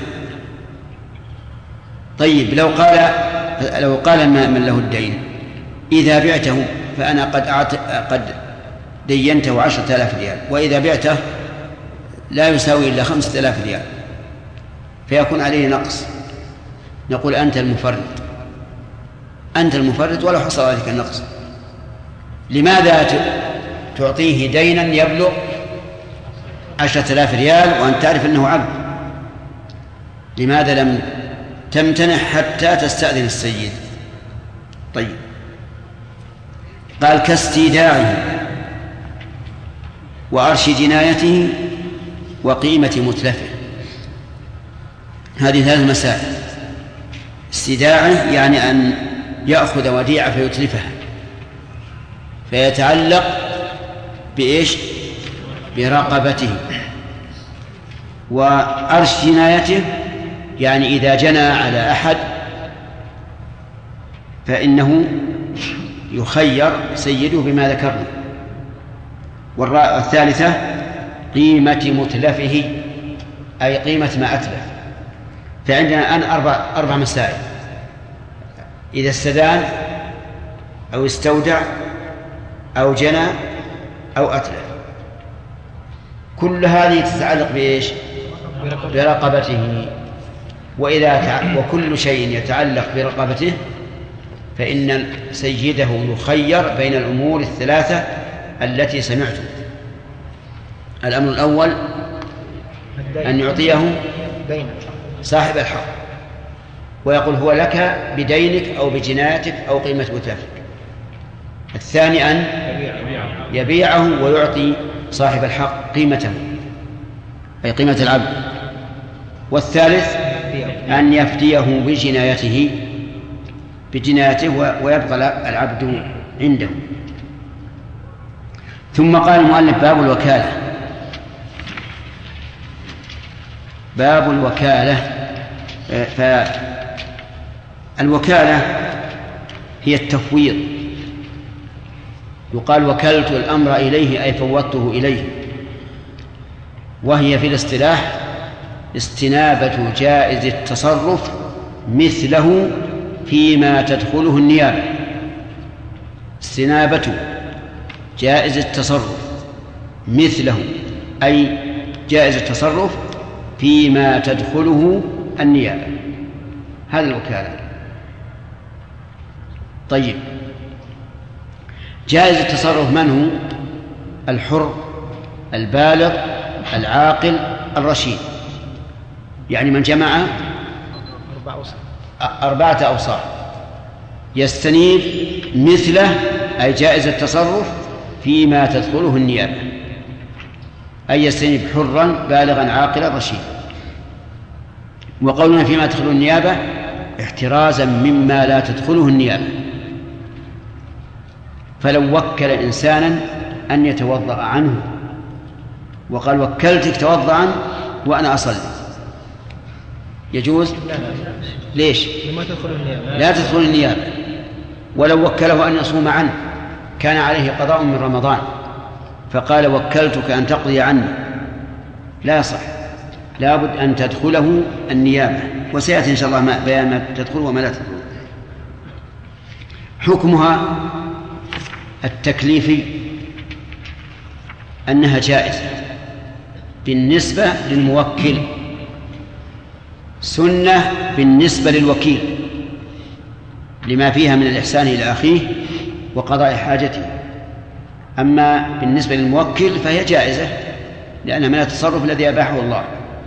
طيب لو قال من له الدين إذا بعته فأنا قد دينته 10,000 ريال، وإذا بعته لا يساوي إلا 5,000 ريال، فيكون عليه نقص. نقول أنت المفرد ولو حصل ذلك النقص. لماذا تعطيه دينا يبلغ 10,000 ريال وأن تعرف أنه عبد؟ لماذا لم تمتنع حتى تستأذن السيد؟ طيب، قال كاستيداعه وعرش جنايته وقيمة متلفه. هذه 3 مسائل. استيداعه يعني أن يأخذ وديعة فيتلفها، فيتعلق بإيش؟ برقبته. وعرش جنايته يعني إذا جنى على أحد فإنه يخير سيده بما ذكرنا. والثالثة قيمة متلفه، أي قيمة ما أتلف. فعندنا الآن 4 مسائل: إذا استدان أو استودع أو جنى أو أتلف، كل هذه تتعلق بإيش؟ برقبته. وكل شيء يتعلق برقبته فإن سيده يخير بين الأمور 3 التي سمعتم. الأمر الأول أن يعطيه صاحب الحق ويقول هو لك بدينك أو بجنايتك أو قيمة متلفك. الثاني أن يبيعه ويعطي صاحب الحق قيمته أي قيمة العبد. والثالث أن يفديه بجنايته ويبقى العبد عنده. ثم قال المؤلف: باب الوكالة. فالوكالة هي التفويض. يقال وكلت الأمر إليه أي فوضته إليه، وهي في الاصطلاح استنابة جائز التصرف مثله فيما تدخله النيابة. استنابة جائز التصرف مثله أي جائز التصرف فيما تدخله النيابة، هذه الوكالة. طيب، جائز التصرف من هو؟ الحر البالغ العاقل الرشيد، يعني من جمع 4 أوصاف. يستنيب مثله أي جائز التصرف فيما تدخله النيابة، أي يستنيب حرا بالغا عاقلا رشيدا. وقولنا فيما تدخله النيابة احترازا مما لا تدخله النيابة. فلو وكل إنسانا أن يتوضأ عنه وقال وكلتك توضأ عنه وأنا أصلي، يجوز؟ ليش؟ لا تدخل النيابة. ولو وكله أن يصوم عنه كان عليه قضاء من رمضان فقال وكلتك أن تقضي عني، لا يصح، لا بد أن تدخله النيابة. وسيأتي إن شاء الله بيان ما تدخل وما لا تدخل. حكمها التكليفي أنها جائزة بالنسبة للموكل، سنة بالنسبة للوكيل لما فيها من الإحسان إلى أخيه وقضاء حاجته. أما بالنسبة للموكل فهي جائزة لأنها من التصرف الذي أباحه الله.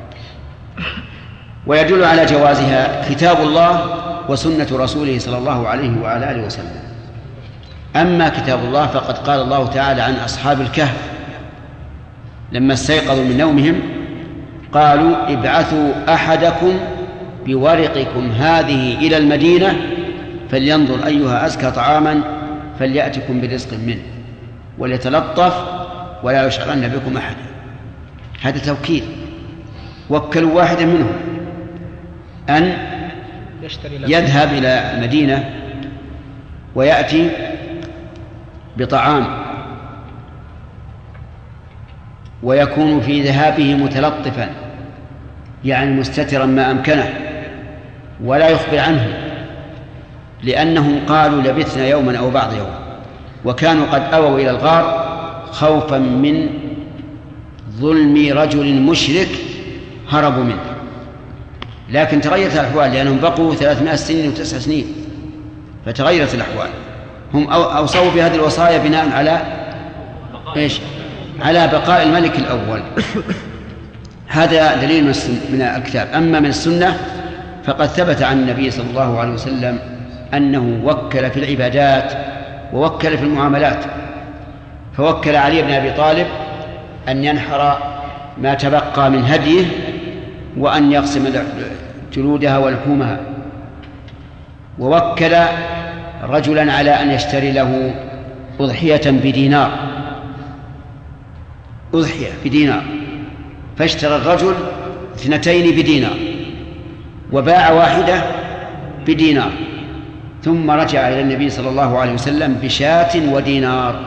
ويدل على جوازها كتاب الله وسنة رسوله صلى الله عليه وعلى آله وسلم. أما كتاب الله فقد قال الله تعالى عن أصحاب الكهف لما استيقظوا من نومهم قالوا ابعثوا أحدكم بورقكم هذه إلى المدينة فلينظر أيها أزكى طعاما فليأتكم برزق منه وليتلطف ولا يشعرن بكم أحدا. هذا توكيل. وكلوا واحدا منهم أن يذهب إلى المدينة ويأتي بطعام ويكون في ذهابه متلطفا يعني مستترا ما أمكنه ولا يخبر عنه، لأنهم قالوا لبثنا يوما أو بعض يوم، وكانوا قد أووا إلى الغار خوفا من ظلم رجل مشرك هربوا منه. لكن تغيرت الأحوال لأنهم بقوا 300 سنين و9 سنين، فتغيرت الأحوال. هم أوصوا بهذه الوصايا بناء على إيش؟ على بقاء الملك الأول. هذا دليل من الكتاب. أما من السنة فقد ثبت عن النبي صلى الله عليه وسلم أنه وكل في العبادات ووكل في المعاملات، فوكل علي بن أبي طالب أن ينحر ما تبقى من هديه وأن يقسم جلودها ولحومها، ووكل رجلا على أن يشتري له أضحية بدينار، أضحية بدينار، فاشترى الرجل 2 بدينار وباع واحدة بدينار، ثم رجع إلى النبي صلى الله عليه وسلم بشاة ودينار،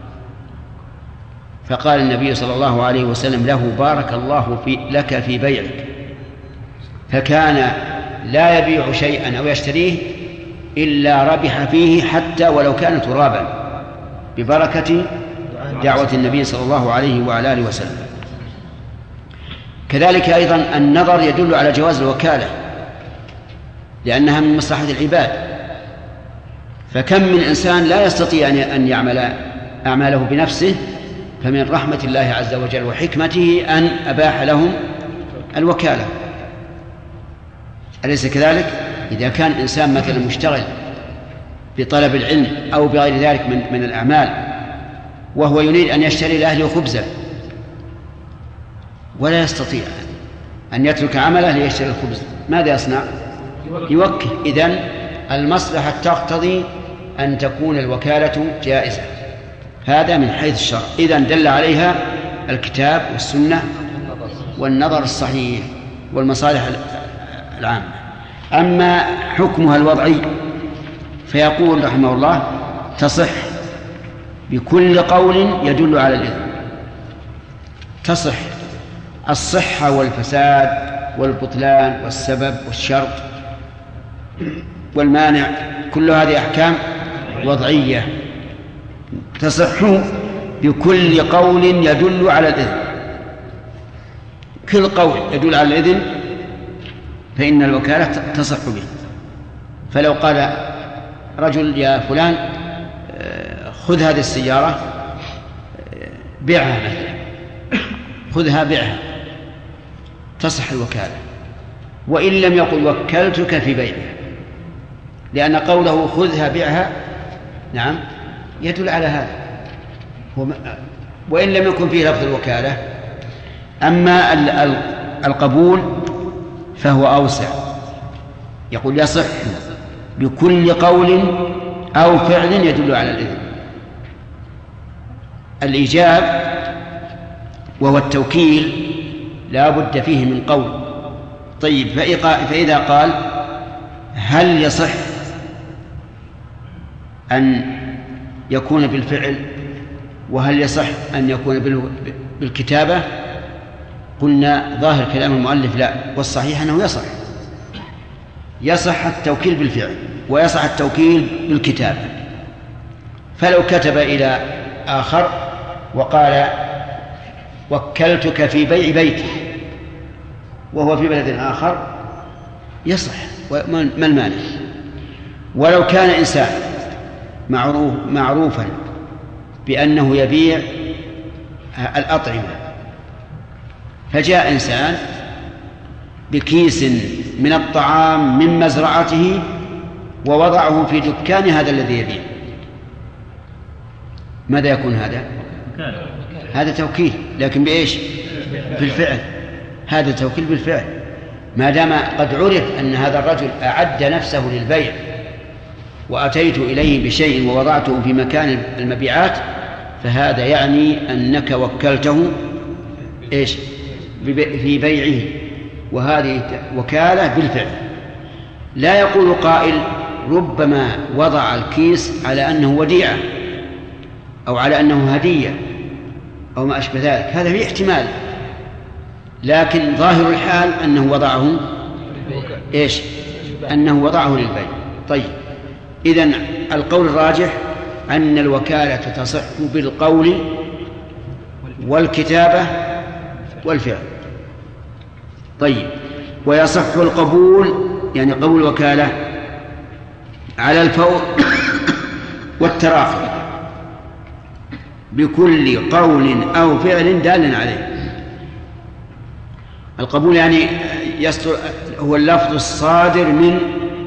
فقال النبي صلى الله عليه وسلم له: بارك الله لك في بيعك. فكان لا يبيع شيئا أو يشتريه إلا ربح فيه حتى ولو كان ترابا، ببركة دعوة النبي صلى الله عليه وعلى آله وسلم. كذلك أيضا النظر يدل على جواز الوكالة لأنها من مصلحة العباد، فكم من إنسان لا يستطيع أن يعمل أعماله بنفسه، فمن رحمة الله عز وجل وحكمته أن أباح لهم الوكالة. أليس كذلك؟ إذا كان إنسان مثلا مشتغل بطلب العلم أو بغير ذلك من الأعمال، وهو يريد أن يشتري لأهله خبزا ولا يستطيع أن يترك عمله ليشتري الخبز، ماذا يصنع؟ يوكل. إذن المصلحة تقتضي أن تكون الوكالة جائزة. هذا من حيث الشرع. إذن دل عليها الكتاب والسنة والنظر الصحيح والمصالح العامة. أما حكمها الوضعي فيقول رحمه الله: تصح بكل قول يدل على الإذن. تصح الصحة والفساد والبطلان والسبب والشرط والمانع، كل هذه أحكام وضعية تصح بكل قول يدل على الإذن. كل قول يدل على الإذن فإن الوكالة تصح به. فلو قال رجل: يا فلان خذ هذه السيارة بيعها مثلا، خذها بيعها، تصح الوكالة، وإن لم يقل وكلتك في بيعها، لأن قوله خذها بيعها نعم يدل على هذا، وإن لم يكن فيه لفظ الوكالة. أما القبول فهو أوسع، يقول: يصح بكل قول أو فعل يدل على الإذن. الإيجاب وهو التوكيل لا بد فيه من قول. طيب، فإذا قال: هل يصح أن يكون بالفعل وهل يصح أن يكون بالكتابة؟ قلنا ظاهر كلام المؤلف لا، والصحيح أنه يصح التوكيل بالفعل ويصح التوكيل بالكتابة. فلو كتب إلى آخر وقال: وكلتك في بيع بيتي، وهو في بلد آخر، يصح، ما المانع؟ ولو كان إنسان معروفا بأنه يبيع الأطعمة، فجاء إنسان بكيس من الطعام من مزرعته ووضعه في دكان هذا الذي يبيع، ماذا يكون هذا؟ هذا توكيل، لكن بإيش؟ بالفعل. هذا توكيل بالفعل، ما دام قد عرف أن هذا الرجل أعد نفسه للبيع وأتيت إليه بشيء ووضعته في مكان المبيعات، فهذا يعني أنك وكلته إيش؟ في بيعه، وهذه وكالة بالفعل. لا يقول قائل: ربما وضع الكيس على أنه وديعة أو على أنه هدية أو ما أشبه ذلك، هذا فيه احتمال، لكن ظاهر الحال أنه وضعه إيش؟ أنه وضعه للبيع. طيب، إذن القول الراجح أن الوكالة تصح بالقول والكتابة والفعل. طيب، ويصح القبول يعني قبول الوكالة على الفور والتراخي بكل قول أو فعل دال عليه. القبول يعني هو اللفظ الصادر من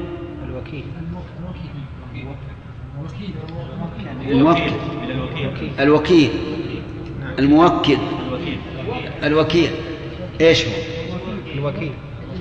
الوكيل الموكل الوكيل. ايش هو الوكيل؟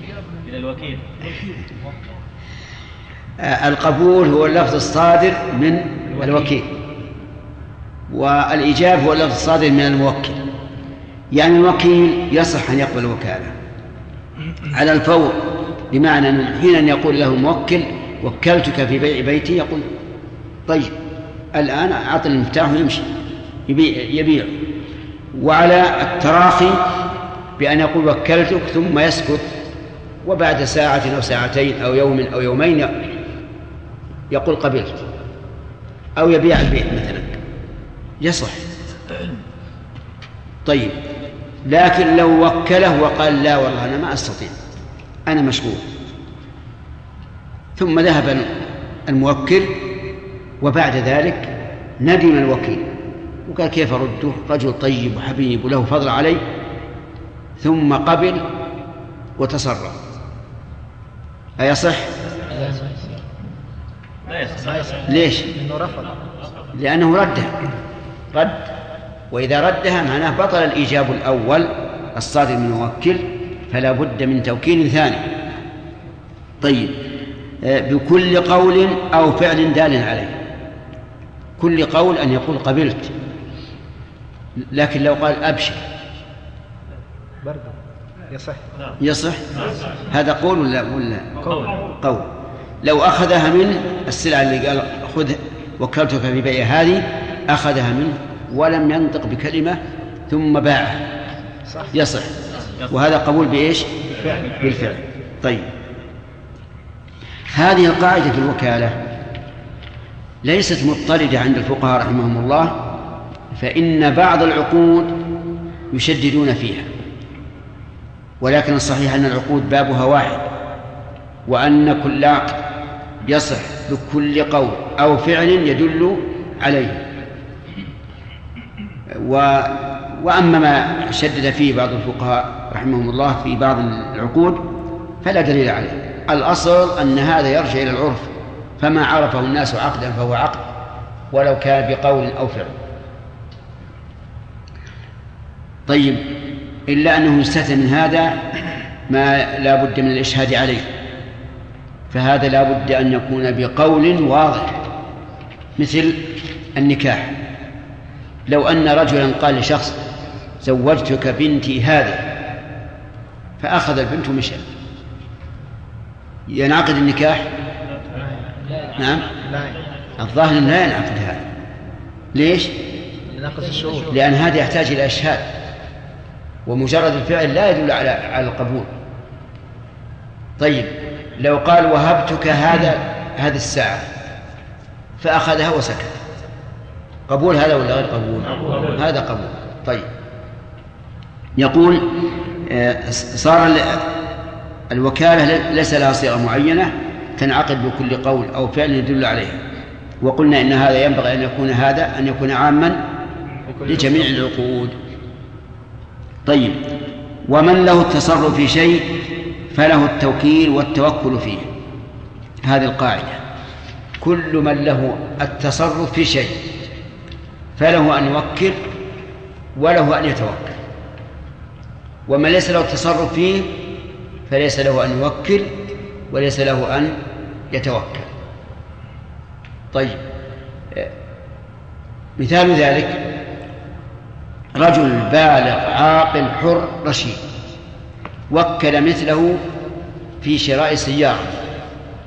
القبول هو اللفظ الصادر من الوكيل، والإيجاب هو اللفظ الصادر من الموكل. يعني الوكيل يصح أن يقبل الوكالة على الفور، بمعنى أن حين يقول له الموكل وكلتك في بيع بيتي، يقول طيب الآن أعطي المفتاح ويمشي يبيع. وعلى التراخي بأن يقول وكلتك ثم يسكت، وبعد ساعة أو ساعتين أو يوم أو يومين يقول قبلت، أو يبيع البيت مثلا، يصح. طيب، لكن لو وكله وقال لا والله أنا ما أستطيع، أنا مشغول، ثم ذهب الموكل وبعد ذلك ندم الوكيل وقال كيف أرده، رجل طيب وحبيب وله فضل علي، ثم قبل وتصرف، أيصح؟ ليش؟ لأنه رد، وإذا ردها معناه بطل الإيجاب الأول الصادر من الموكل، فلا بد من توكيل ثاني. طيب، بكل قول أو فعل دال عليه. كل قول أن يقول قبلت، لكن لو قال أبشر برضه يصح. هذا قول ولا قول. لو أخذها من السلعة اللي قال خذ وكلتك في بيع هذه، أخذها منه ولم ينطق بكلمة ثم باعها، يصح. وهذا قبول بإيش؟ بالفعل. طيب، هذه القاعدة في الوكالة ليست مضطردة عند الفقهاء رحمهم الله، فإن بعض العقود يشددون فيها، ولكن الصحيح أن العقود بابها واحد، وأن كل عقد يصح بكل قول أو فعل يدل عليه. وأما ما شدد فيه بعض الفقهاء رحمهم الله في بعض العقود فلا دليل عليه. الأصل أن هذا يرجع إلى العرف، فما عرفه الناس عقدا فهو عقد ولو كان بقول أو فعل. طيب، إلا أنه يستثنى من هذا ما لا بد من الإشهاد عليه، فهذا لا بد أن يكون بقول واضح، مثل النكاح. لو أن رجلا قال لشخص زوجتك بنتي هذه، فأخذ البنت ومشى، ينعقد النكاح؟ نعم، الظاهر لا ينعقد هذا. ليش؟ لأن هذا يحتاج إلى إشهاد، ومجرد الفعل لا يدل على القبول. طيب، لو قال وهبتك هذه الساعة فأخذها وسكت، قبول هذا ولا غير قبول؟ هذا قبول. طيب، يقول صار الوكالة ليس لها صيغة معينة تنعقد بكل قول أو فعل يدل عليه، وقلنا إن هذا ينبغي أن يكون عاما لجميع العقود. طيب، ومن له التصرف في شيء فله التوكيل والتوكل فيه. هذه القاعدة، كل من له التصرف في شيء فله أن يوكل وله أن يتوكل، ومن ليس له التصرف فيه فليس له أن يوكل وليس له أن يتوكل. طيب، مثال ذلك رجل بالغ عاقل حر رشيد وكل مثله في شراء سيارة،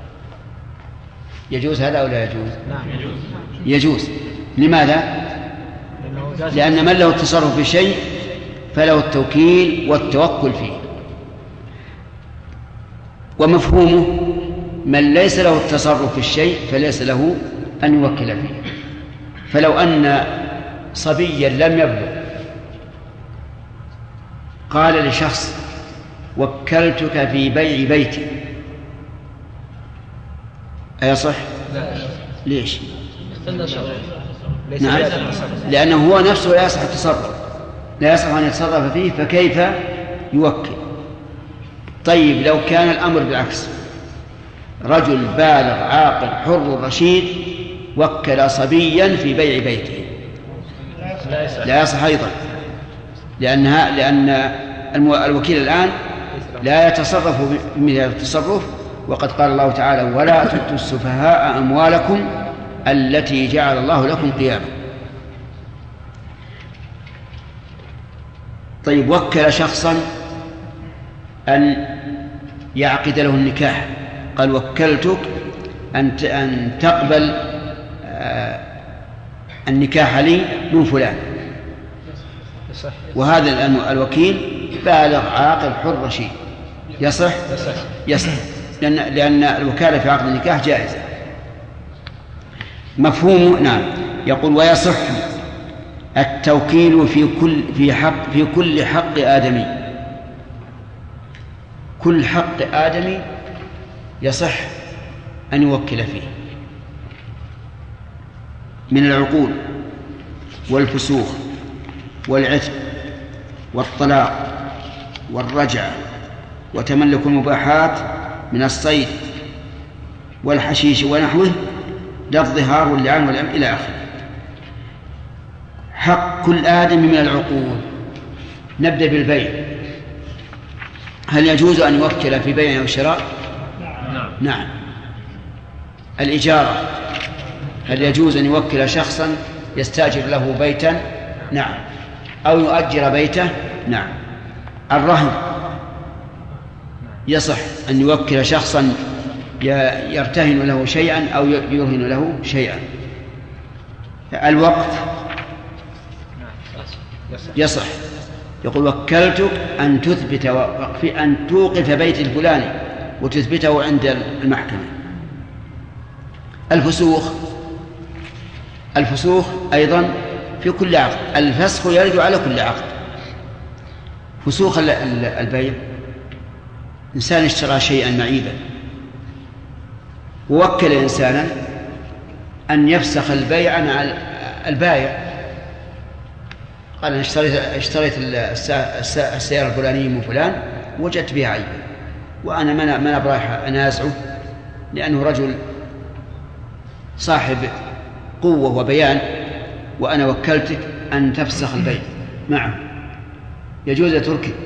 يجوز هذا أو لا يجوز؟ نعم، يجوز. لماذا؟ لأن من له التصرف في شيء فله التوكيل والتوكل فيه. ومفهومه من ليس له التصرف في الشيء فليس له أن يوكل فيه. فلو أن صبيا لم يبلغ قال لشخص وكلتك في بيع بيتي أيصح؟ ليش؟ نعم، لأنه هو نفسه لا يصح التصرف، لا يصح أن يتصرف فيه، فكيف يوكل؟ طيب لو كان الأمر بالعكس، رجل بالغ عاقل حر رشيد وكل صبيا في بيع بيته لا يصح أيضا، لأن الوكيل الآن لا يتصرف بمثل التصرف، وقد قال الله تعالى ولا تؤتوا السفهاء أموالكم التي جعل الله لكم قياما. طيب وكل شخصا أن يعقد له النكاح، قال وكلتك أن تقبل النكاح لي من فلان، وهذا الوكيل بالغ عاقل حر رشيد يصح لأن الوكالة في عقد النكاح جائزة. مفهوم نعم. يقول ويصح التوكيل في كل حق آدمي، كل حق آدمي يصح أن يوكل فيه من العقول والفسوخ والعتق والطلاق والرجعة وتملك المباحات من الصيد والحشيش ونحوه، للظهار واللعان والأمن إلى آخره. حق كل آدم من العقول. نبدأ بالبيع. هل يجوز أن يوكل في بيع أو شراء؟ نعم. الإجارة، هل يجوز أن يوكل شخصا يستأجر له بيتا؟ نعم. أو يؤجر بيته؟ نعم. الرهن يصح أن يوكل شخصا يرتهن له شيئا أو يرهن له شيئا. الوقت يصح، يقول وكلتك أن تثبت أن توقف بيت الفلاني وتثبته عند المحكمة. الفسوخ أيضا في كل عقد، الفسخ يرد على كل عقد. فسوخ البيع، إنسان اشترى شيئا معيبا ووكل إنسانا أن يفسخ البيع مع البائع، قال أنا اشتريت السيارة الفلانية من فلان وجدت بها عيبا، وأنا ما برايح أنازعه لأنه رجل صاحب قوة وبيان، وأنا وكلتك أن تفسخ البيع معه. يجوز يا تركي؟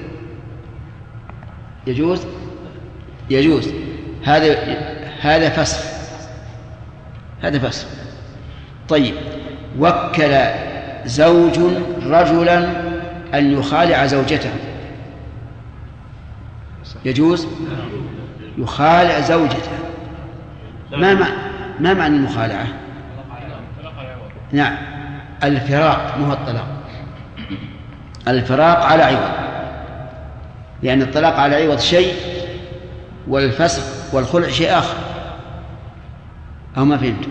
يجوز. هذا فسخ. طيب وكل زوج رجلا أن يخالع زوجته، يجوز؟ يخالع زوجته. ما معنى المخالعة؟ نعم، الفراق، مو الطلاق. الفراق على عوض، لأن الطلاق على عوض شيء والفسخ والخلع شيء آخر. أو ما فهمت؟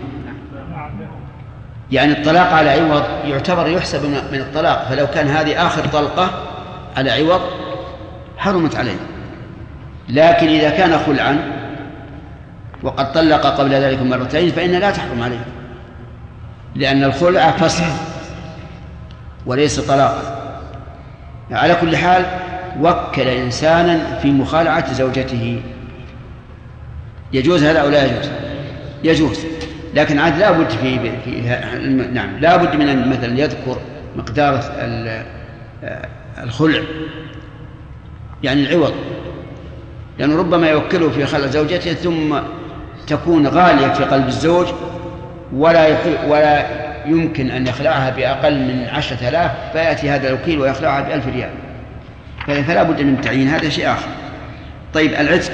يعني الطلاق على عوض يعتبر يحسب من الطلاق، فلو كان هذه آخر طلقة على عوض حرمت عليه. لكن إذا كان خلعا وقد طلق قبل ذلك مرتين فإن لا تحرم عليه، لأن الخلع فسخ وليس طلاقا. على كل حال وكل إنسانا في مخالعة زوجته. يجوز هذا أو لا يجوز؟ يجوز، لكن عاد لا بد نعم لا بد من مثلا يذكر مقدار الخلع، يعني العوض، لأنه ربما يوكله في خلع زوجته ثم تكون غالية في قلب الزوج ولا يمكن أن يخلعها بأقل من 10,000، فيأتي هذا الوكيل ويخلعها ب1,000 ريال، فلا بد من تعيين، هذا شيء آخر. طيب العتق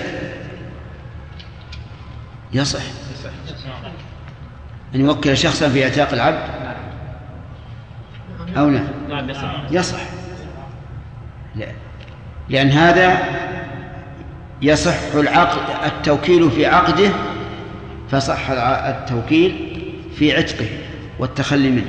يصح أن يوكل شخصا في اعتاق العبد؟ أو لا؟ نعم يصح. لا، لأن هذا يصح العقد التوكيل في عقده، فصح التوكيل في عتقه والتخلي منه.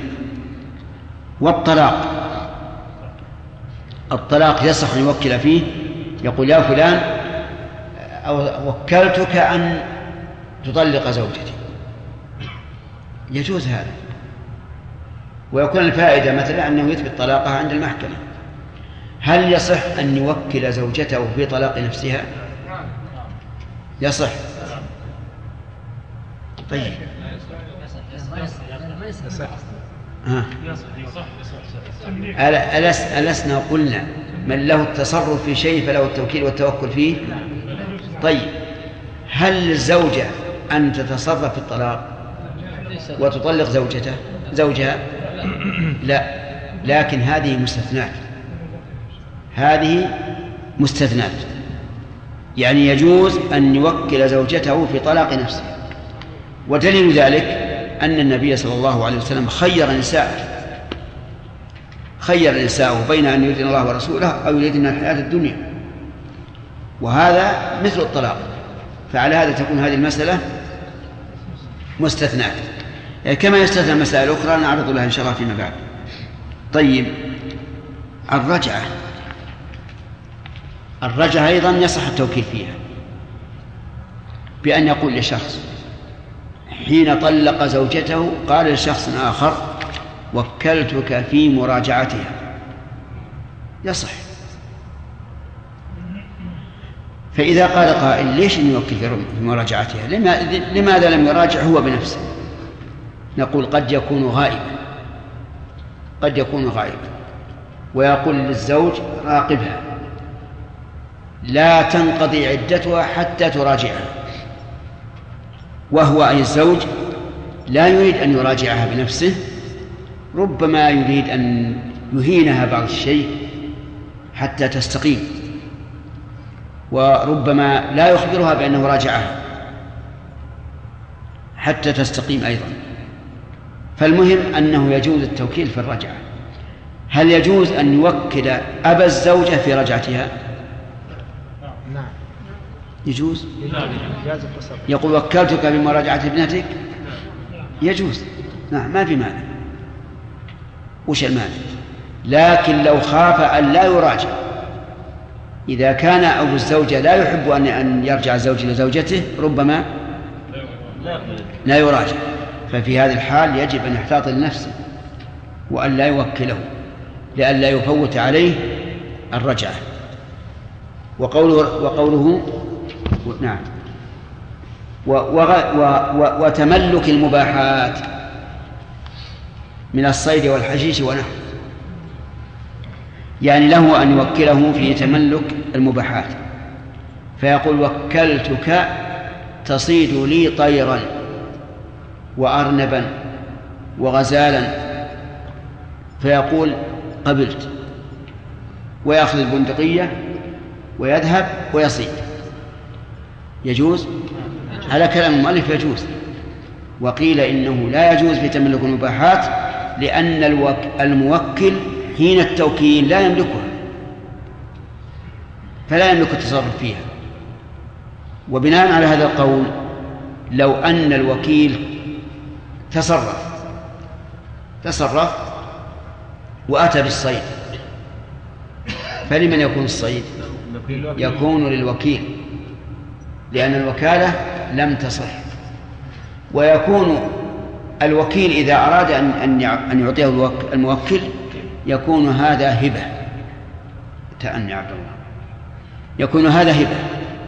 الطلاق يصح أن يوكل فيه، يقول يا فلان أو وكلتك أن تطلق زوجتي، يجوز هذا، ويكون الفائدة مثلا أنه يثبت طلاقها عند المحكمة. هل يصح أن يوكل زوجته في طلاق نفسها؟ يصح. طيب ألسنا قلنا من له التصرف في شيء فله التوكيل والتوكل فيه؟ طيب هل للزوجة أن تتصرف في الطلاق وتطلق زوجها؟ لا، لكن هذه مستثنات، يعني يجوز أن يوكل زوجته في طلاق نفسه. ودليل ذلك أن النبي صلى الله عليه وسلم خير نساءه بين أن يريدن الله ورسوله أو يريدن الحياة الدنيا، وهذا مثل الطلاق، فعلى هذا تكون هذه المسألة مستثنات، يعني كما يستثنى مسائل أخرى نعرض لها إن شاء الله فيما بعد. طيب الرجعة أيضا يصح التوكيل فيها، بأن يقول لشخص حين طلق زوجته قال لشخص آخر وكلتك في مراجعتها، يصح. فإذا قال قائل ليش يوكل في مراجعتها؟ لماذا لم يراجع هو بنفسه؟ نقول قد يكون غائبا ويقول للزوج راقبها لا تنقضي عدتها حتى تراجعها، وهو أي الزوج لا يريد أن يراجعها بنفسه، ربما يريد أن يهينها بعض الشيء حتى تستقيم، وربما لا يخبرها بأنه راجعها حتى تستقيم أيضا. فالمهم أنه يجوز التوكيل في الرجعة. هل يجوز أن يوكل أبا الزوجة في رجعتها؟ نعم يجوز. يقول وكلتك بمراجعة ابنتك، يجوز، نعم، ما في مانع. وش المانع؟ لكن لو خاف أن لا يراجع، إذا كان أبو الزوجة لا يحب أن يرجع الزوج إلى زوجته ربما لا يراجع، ففي هذه الحال يجب أن يحتاط لنفسه وأن لا يوكله لئلا يفوت عليه الرجعة. وقوله نعم وتملك المباحات من الصيد والحشيش ونحوه، يعني له أن يوكله في تملك المباحات، فيقول وكلتك تصيد لي طيرا وأرنبا وغزالا، فيقول قبلت، ويأخذ البندقية ويذهب ويصيد. يجوز؟ على كلام المؤلف يجوز. وقيل إنه لا يجوز في تملك المباحات لأن الموكل حين التوكيل لا يملكها، فلا يملك التصرف فيها. وبناء على هذا القول لو أن الوكيل تصرف وأتى بالصيد، فلمن يكون الصيد؟ يكون للوكيل، لأن الوكالة لم تصح. ويكون الوكيل إذا أراد أن يعطيه الموكل يكون هذا هبة. تأني عبد الله، يكون هذا هبة،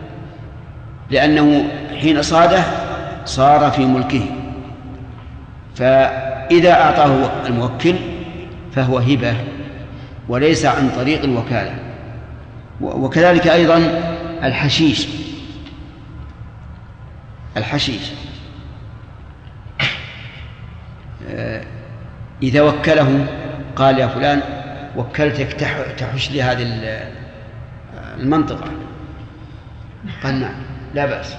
لأنه حين صاده صار في ملكه، فإذا أعطاه الموكل فهو هبة وليس عن طريق الوكالة. وكذلك أيضا الحشيش إذا وكله قال يا فلان وكلتك تحش لي هذه المنطقة، قال نعم لا بأس،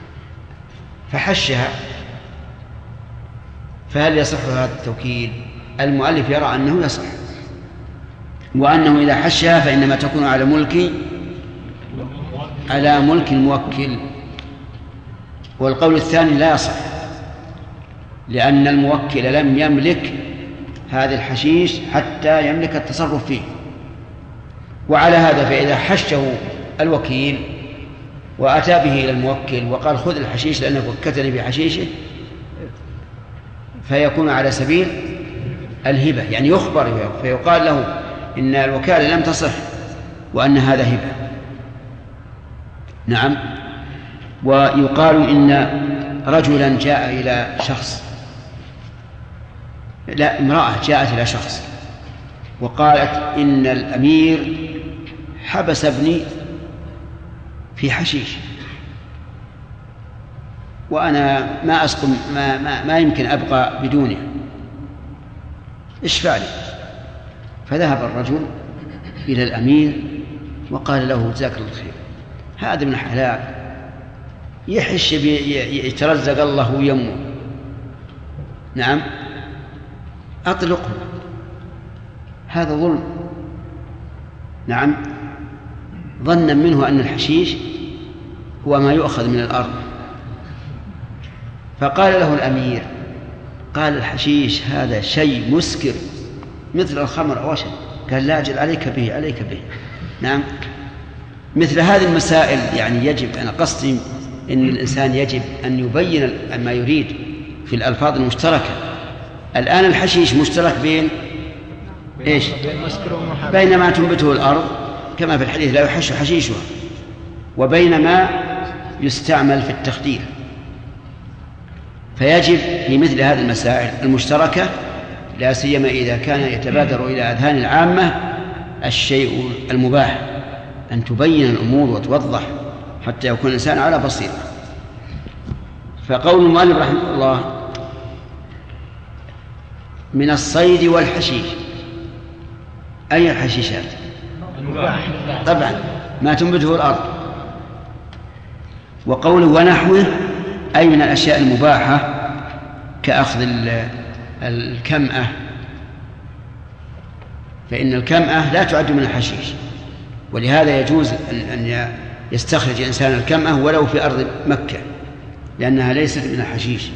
فحشها، فهل يصح هذا التوكيل المؤلف يرى أنه يصح، وأنه إذا حشها فإنما تكون على ملك الموكل. والقول الثاني لا يصح، لأن الموكل لم يملك هذا الحشيش حتى يملك التصرف فيه. وعلى هذا فإذا حشه الوكيل وأتى به إلى الموكل وقال خذ الحشيش لأنك وكلتني بحشيشه، فيكون على سبيل الهبة، يعني يخبر فيقال له إن الوكالة لم تصح وأن هذا هبة. نعم. ويقال إن رجلا جاء إلى شخص، لا، امرأة جاءت إلى شخص وقالت إن الأمير حبس ابني في حشيش وأنا ما أسقم، ما يمكن أبقى بدونه، اشفع لي. فذهب الرجل إلى الأمير وقال له جزاك الله خير، هذا ابن حلال يحش يترزق الله ويمه، نعم، أطلقه، هذا ظلم. نعم. ظنا منه أن الحشيش هو ما يؤخذ من الأرض. فقال له الأمير، قال الحشيش هذا شيء مسكر مثل الخمر أو شيء. قال لا، أجل عليك به، عليك به. نعم. مثل هذه المسائل يعني يجب، أنا قصدي أن الإنسان يجب أن يبين ما يريد في الألفاظ المشتركة. الآن الحشيش مشترك بين إيش؟ بين ما تنبته الأرض كما في الحديث لا يحش حشيشها، وبين ما يستعمل في التخدير. فيجب في مثل هذه المسائل المشتركة، لا سيما إذا كان يتبادر إلى أذهان العامة الشيء المباح، أن تبين الأمور وتوضح حتى يكون الإنسان على بصيرة. فقول المؤلف رحمه الله من الصيد والحشيش، أي الحشيشات؟ طبعا ما تنبته الأرض. وقوله ونحوه أي من الأشياء المباحة كأخذ الكمأة، فإن الكمأة لا تعد من الحشيش، ولهذا يجوز أن يستخرج الإنسان الكمأة ولو في أرض مكة، لأنها ليست من الحشيش.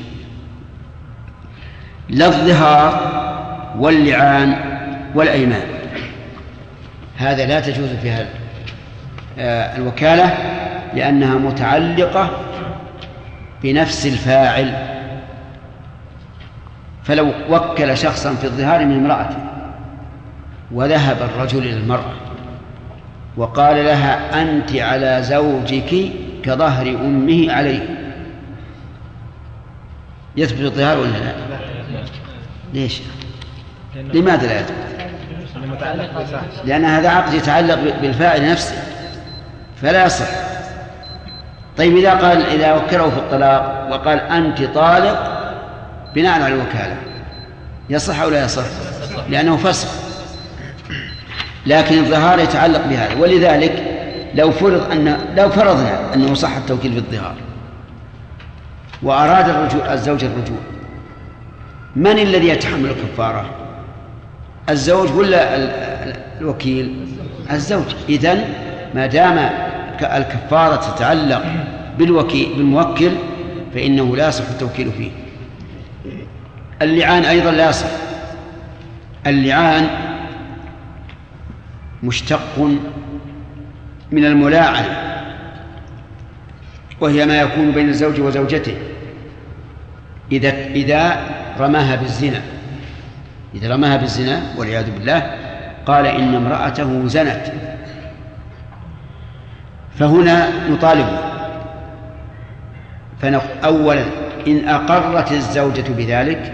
لا الظهار واللعان والأيمان، هذا لا تجوز فيها الوكالة، لأنها متعلقة بنفس الفاعل. فلو وكل شخصا في الظهار من امرأته وذهب الرجل إلى المرأة وقال لها أنت على زوجك كظهر أمه عليه، يثبت الظهار ولا لا؟ ليش؟ لماذا لا يثبت؟ لأن هذا عقد يتعلق بالفاعل نفسه فلا يصح. طيب إذا وكله في الطلاق وقال أنت طالق بناء على الوكالة، يصح أو لا يصح؟ لأنه فسخ. لكن الظهار يتعلق بهذا، ولذلك لو فرضنا أنه صح التوكيل بالظهار وأراد الزوج الرجوع، من الذي يتحمل الكفارة؟ الزوج ولا الوكيل؟ الزوج. إذن ما دام الكفارة تتعلق بالموكل فإنه لا يصح التوكيل فيه. اللعان أيضا لا يصح. اللعان مشتق من الملاعنة، وهي ما يكون بين الزوج وزوجته إذا رماها بالزنا. إذا رماها بالزنا والعياذ بالله قال إن امرأته زنت، فهنا نطالبه. أولا إن أقرت الزوجة بذلك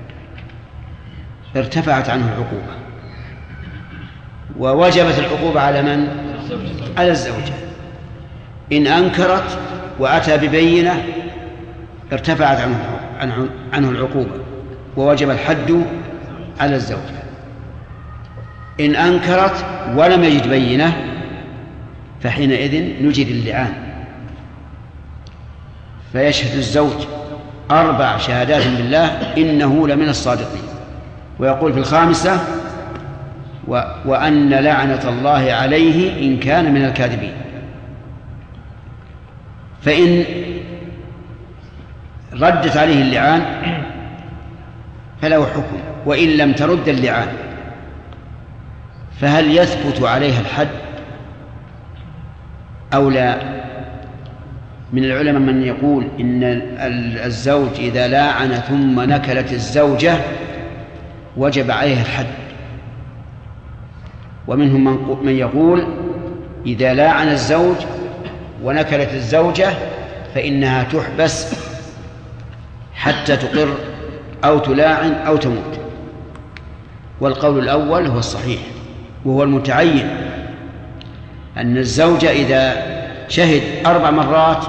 ارتفعت عنه العقوبة، ووجبت العقوبة على من؟ على الزوجة. إن أنكرت وأتى ببينة ارتفعت عنه العقوبة ووجب الحد على الزوجة. إن أنكرت ولم يجد بينة فحينئذ نجد اللعان، فيشهد الزوج 4 شهادات بالله إنه لمن الصادقين، ويقول في الخامسة وأن لعنة الله عليه إن كان من الكاذبين. فإن ردت عليه اللعان فله حكم، وإن لم ترد اللعان فهل يثبت عليها الحد أو لا؟ من العلماء من يقول إن الزوج إذا لاعن ثم نكلت الزوجة وجب عليها الحد، ومنهم من يقول إذا لاعن الزوج ونكلت الزوجة فإنها تحبس حتى تقر أو تلاعن أو تموت. والقول الأول هو الصحيح وهو المتعين، أن الزوج إذا شهد 4 مرات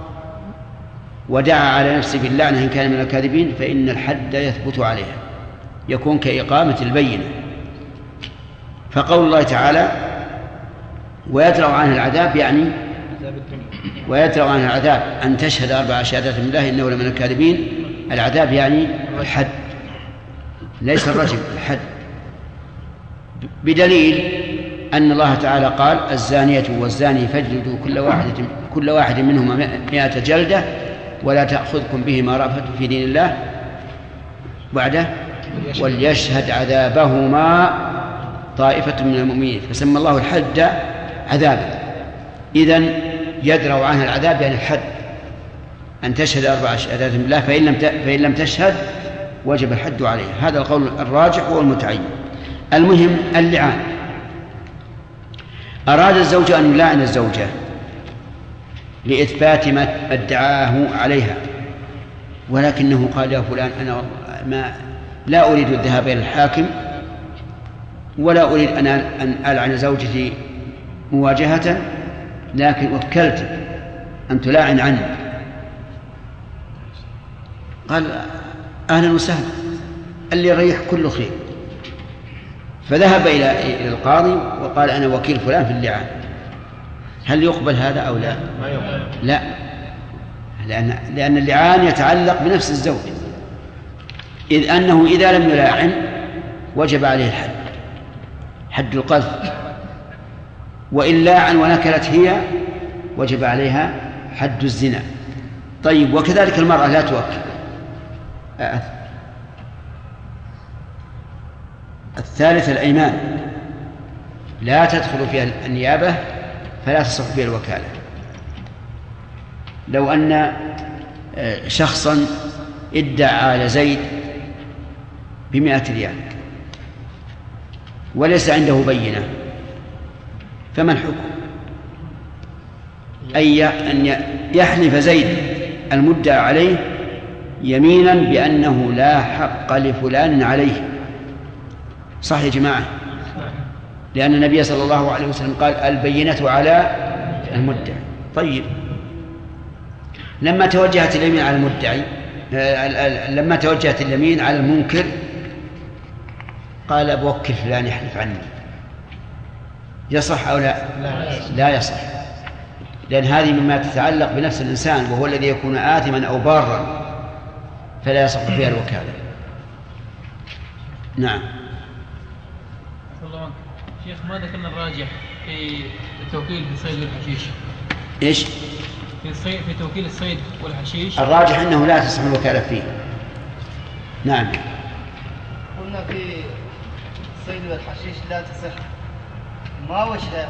ودعا على نفسه باللعنة إن كان من الكاذبين فإن الحد يثبت عليها، يكون كإقامة البينة. فقول الله تعالى ويدرأ عنها العذاب، يعني ويدرأ عنها العذاب أن تشهد 4 شهادات من الله إنه لمن الكاذبين، العذاب يعني الحد ليس الرجم، الحد، بدليل أن الله تعالى قال الزانية والزاني فاجلدوا كل واحد منهما 100 جلدة ولا تأخذكم بهما رأفة في دين الله بعده وليشهد عذابهما طائفة من المؤمنين، فسمى الله الحد عذابا. إذن يدرأ عنها العذاب يعني الحد، أن تشهد 4 شهادات بالله، فإن لم تشهد وجب الحد عليها. هذا القول الراجح والمتعين. المهم اللعان، أراد الزوج أن يلاعن الزوجة لإثبات ما ادعاه عليها، ولكنه قال يا فلان أنا لا أريد الذهاب إلى الحاكم ولا أريد أن ألعن زوجتي مواجهة، لكن وكلت أن تلاعن عني. قال أهلا وسهلا، اللي يريح كل خير. فذهب إلى القاضي وقال أنا وكيل فلان في اللعان. هل يقبل هذا أو لا؟ لا، لأن اللعان يتعلق بنفس الزوج، إذ أنه إذا لم يلاعن وجب عليه الحد، حد القذف، وإن لاعن ونكلت هي وجب عليها حد الزنا. طيب، وكذلك المرأة لا توكل. الثالث الأيمان، لا تدخل فيها النيابة فلا تصح فيها الوكالة. لو أن شخصا ادعى على زيد ب100 ريال وليس عنده بينة، فما الحكم؟ أن يحلف زيد المدعى عليه يمينا بأنه لا حق لفلان عليه. صح يا جماعة؟ لأن النبي صلى الله عليه وسلم قال البينة على المدعي. طيب، لما توجهت اليمين على المدعي، لما توجهت اليمين على المنكر، قال بوكل فلان يحلف عني، يصح أو لا؟ لا يصح، لأن هذه مما تتعلق بنفس الإنسان وهو الذي يكون آثما أو بارا، فلا يصح فيها الوكالة. نعم. شيخ، ما ذكرنا الراجح في التوكيل في الصيد والحشيش؟ إيش؟ في توكيل الصيد والحشيش الراجح أنه لا تصح الوكالة فيه. نعم. قلنا في الصيد والحشيش لا تصح، ما وجه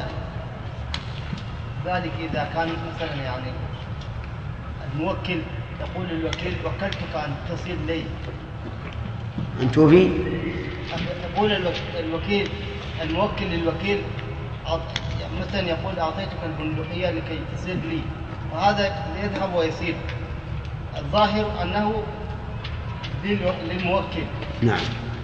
ذلك إذا كان مثلا يعني الموكل يقول للوكيل وكلتك أن تصيد لي، أن توفي؟ يقول الوكيل الموكل للوكيل مثلا يقول أعطيتك البندقية لكي تصيد لي، وهذا يذهب ويصير. الظاهر أنه للموكل. نعم.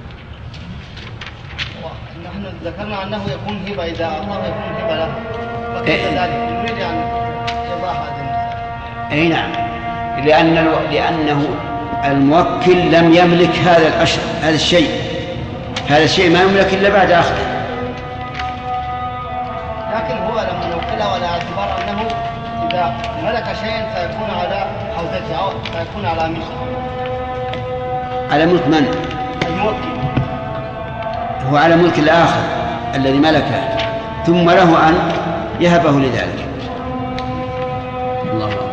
ونحن ذكرنا أنه يكون هبة، إذا أعطاه يكون هبة له، فكيف ذلك؟ نريد أن يضاح هذا المثال. أي نعم، لأنه الموكل لم يملك هذا الشيء ما يملك إلا بعد أخذه. لكن هو لما نوكله على اعتبار أنه إذا ملك شيئا فيكون على حوزته أو فيكون على ملكه. على ملك من؟ الموكل. فهو على ملك الآخر الذي ملكه، ثم له أن يهبه لذلك. الله أكبر.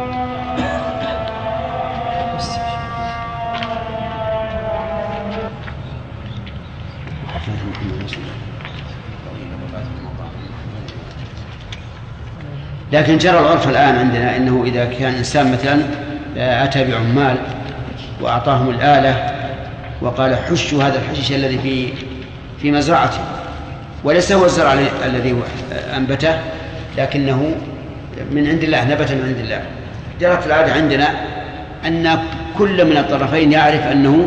لكن جرى العرف الآن عندنا أنه إذا كان إنسان مثلا أتى بعمال وأعطاهم الآلة وقال حشوا هذا الحشيش الذي في مزرعته، وليس هو الزرع الذي أنبته لكنه من عند الله، نبت من عند الله، جرت العادة عندنا أن كل من الطرفين يعرف أنه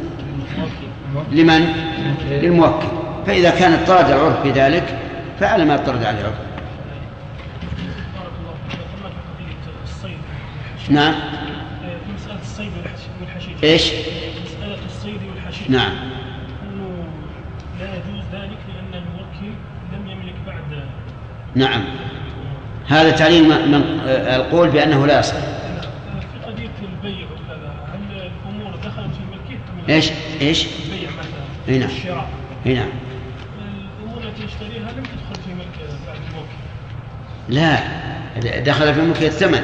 لمن؟ للموكل، فإذا كان اضطرد العرف بذلك فعلى ما اضطرد عليه العرف. نعم. مسألة الصيد والحشيش. إيش؟ مسألة الصيد والحشيش. نعم. أنه لا يجوز ذلك لأن الموكل لم يملك بعد. نعم. هذا تعليل من القول بأنه لا يصح. في قضية البيع وكذا، هل الأمور دخلت في ملكه؟ إيش؟ البيع مثلا. نعم. الشراء. نعم. الأمور التي يشتريها لم تدخل في ملك بعد الموكل. لا، دخل في ملك الثمن.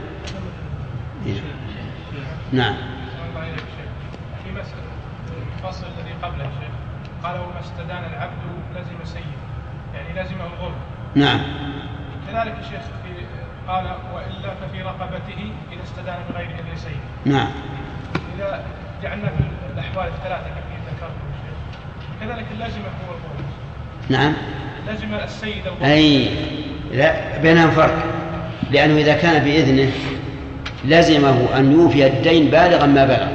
نعم. في مسألة الفصل الذي قبله شيخ قال وما استدان العبد لزم سيد، يعني لزمه الغرم. نعم. كذلك الشيخ قال وإلا ففي رقبته إذا استدان بغير إذن سيد. نعم. إذا جعلنا في الأحوال الثلاثة كما ذكرت الشيخ كذلك اللازمة هو الغرم. نعم. لازم السيد الغرم. أي لا، بينهم فرق، لأنه إذا كان بإذنه لزمه أن يوفي الدين بالغا ما بلغ.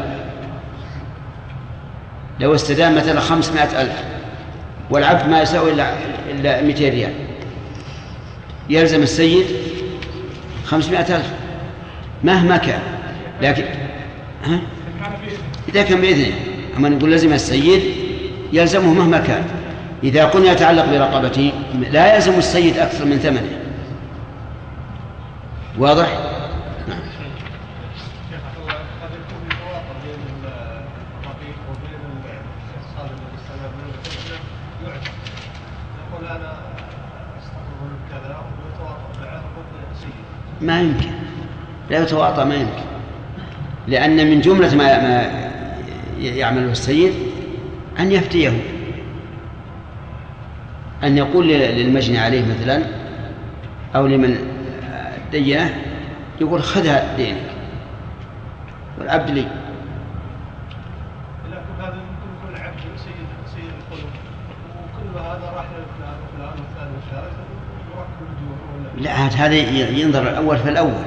لو استدان مثلا 500,000 والعبد ما يساوي إلا 200 ريال، يلزم السيد 500,000 مهما كان. لكن إذا كان بإذنه، أما نقول لزم السيد يلزمه مهما كان. إذا قلنا يتعلق برقبته لا يلزم السيد أكثر من ثمنه. واضح؟ نعم. ما يمكن، لا يتواطأ، ما يمكن، لأن من جملة ما يعمله السيد أن يفتيه، أن يقول للمجني عليه مثلا أو لمن دينه يقول خذها دينك والعبد لي. لكن هذا يكون العبد سيد القلوب وكل هذا راح لفلان وفلان وفلان وثالث وراح كل لا، هذا ينظر الأول فالأول.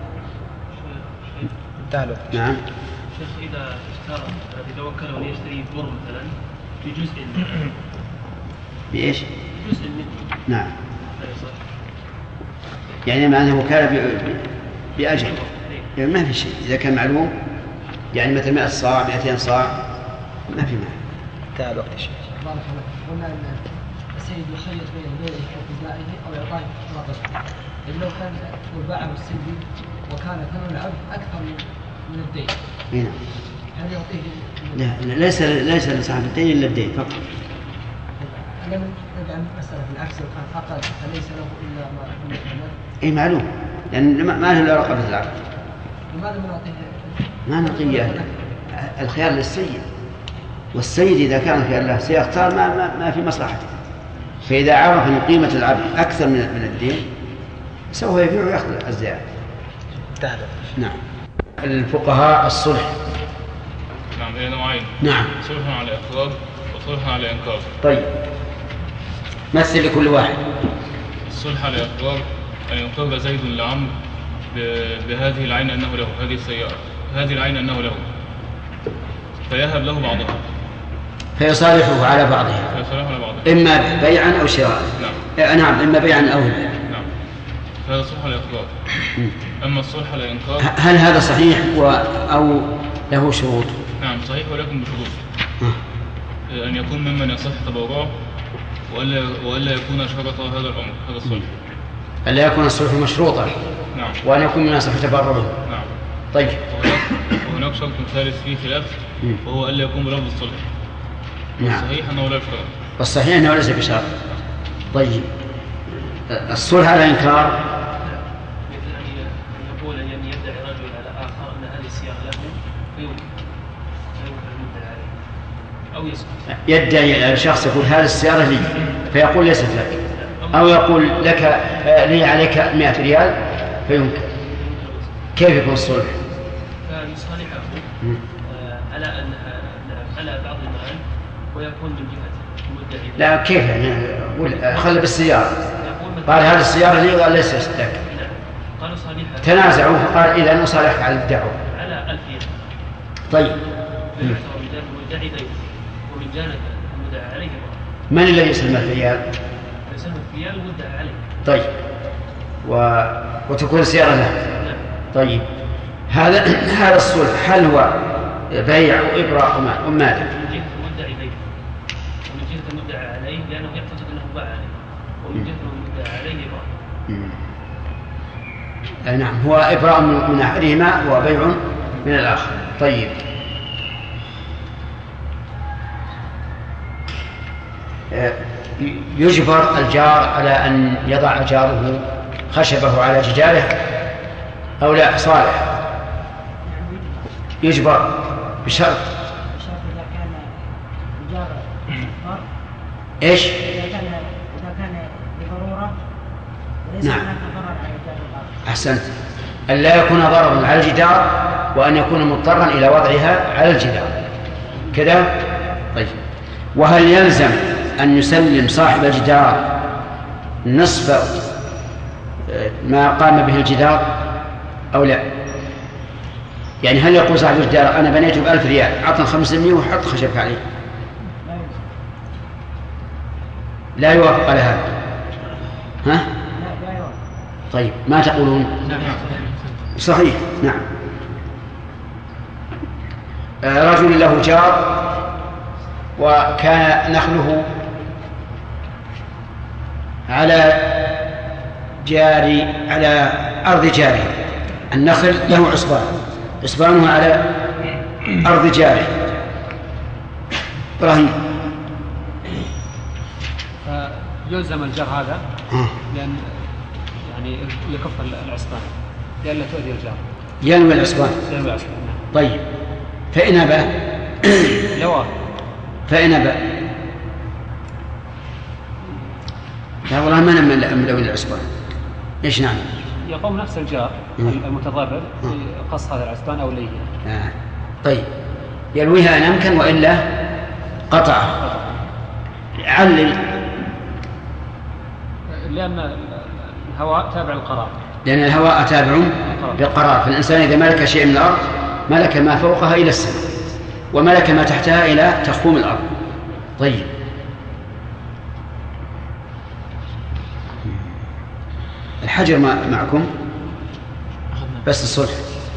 نعم. شيخ إذا اشترى الذي توكل أن يشتري بر مثلا في جزء بإيش؟ جزء منه. نعم. يعني معناه وكالة بأجل، يعني ما في شيء إذا كان معلوم، يعني مثل 100 صاع 200 صاع ما في معنى. تعال وقت الشيء. بارك الله. قلنا أن السيد يخيط بين بيعه وفدائه أو إعطائه رقبته، لو كان باعه السيد وكان ثمن العبد أكثر من الدين. هنا. هل يعطيه؟ لا، ليس لصاحب الدين إلا الدين فقط. لم نجعل مسألة بالعكس، لو كان أقل فليس له إلا ما يكون له. إيه معلوم، لأن ما له إلا رقبة العبد. لماذا ما نعطيه؟ ما نعطيه، الخيار للسيد، والسيد إذا كان الخيار له سيختار ما في مصلحته. فإذا عرف أن قيمة العبد أكثر من الدين سوف يبيع ويأخذ الزيادة. نعم. الفقهاء الصلح. نعم، هي نوعين. نعم. صلح على إخراج وصلح على إنكار. طيب، مثل لكل واحد. الصلح على إخراج أن يقر زيد لعمرو بهذه العين أنه له، هذه السيارة، هذه العين أنه له، فيهب له بعضها، فيصالحه على بعضها، إما بيعا أو شراء. نعم. نعم، إما بيعا أو هبا. نعم، هذا صلح على إخراج. أما الصلح على إنكار، هل هذا صحيح أو له شروط؟ نعم صحيح، ولكن بشروط. أن يكون ممن يصح تبرعه، وألا يكون شرط هذا الأمر، هذا الصلح. ألا يكون الصلح مشروطا. نعم. وأن يكون من يصح تبرعه. نعم. طيب. وهناك شرط ثالث فيه خلاف، وهو ألا يكون بلفظ الصلح. نعم. صحيح أنه لا يشترط. والصحيح أنه ليس بشرط. طيب الصلح على إنكار مثل أن يقول أن يدعي رجل على آخر أن هذه السيارة له فيمكن المدعي عليه أو يسكت. يدعي شخص يقول هذه السيارة لي فيقول ليست لك، أو يقول لك لي عليك 100 ريال فيمكن. كيف يكون الصلح؟ فيصالحه على أنها على بعض المال ويكون من جهة المدعي. لا كيف يعني؟ خلى بالسيارة، قال هذه السيارة لي وقال ليست لك. قالوا صالحه. تنازعوا فقال إذا نصالحك على الدعوة. على 1000 ريال. طيب. المدعي ضيف ومن جانب المدعي عليه. من الذي يسلم الريال؟ يسلم الريال والمدعي عليه. طيب. وتكون السيارة له. طيب هذا الصلح هل هو بيع وإبراء وماذا؟ من جهة المدعي بيع ومن جهة المدعي عليه لأنه يعتقد أنه باع عليه ومن جهة المدعي عليه إبراء. نعم هو إبراء من أحدهما وبيع من الآخر. طيب يجبر الجار على أن يضع جاره خشبه على جداره أو لا؟ صالح يجبر بشرط. إذا كان الجار إيش؟ إذا كان بضرورة وليس نعم. هناك ضرر على الجار الآخر. أحسنت. أن لا يكون ضررا على الجدار وأن يكون مضطرا إلى وضعها على الجدار كذا. طيب وهل يلزم أن يسلم صاحب الجدار نصف ما قام به الجدار أو لا؟ يعني هل يقول صاحب الجدار أنا بنيته ب1000 ريال عطنا 500 وحط خشبك عليه؟ لا يوافق على هذا. ها؟ طيب ما تقولون؟ صحيح. نعم. رجل له جار وكان نخله على أرض جاره. النخل له عصبانه على أرض جاره. إبراهيم يلزم الجار هذا لأن يعني يكف العصبان لئلا تؤذي الجار. ينوي العصبان. طيب فإن أبى فإن أبى لا والله ما نملأ العصبان. إيش نعمل؟ يقوم نفس الجار المتضرر بقص هذا العصبان أو ليه. طيب يلويها إن أمكن وإلا قطعه. علل. لأن الهواء تابع للقرار. لأن الهواء تابع للقرار، فالإنسان إذا ملك شيء من الأرض ملك ما فوقها إلى السماء وملك ما تحتها إلى تخوم الأرض. طيب الحجر معكم بس الصلح.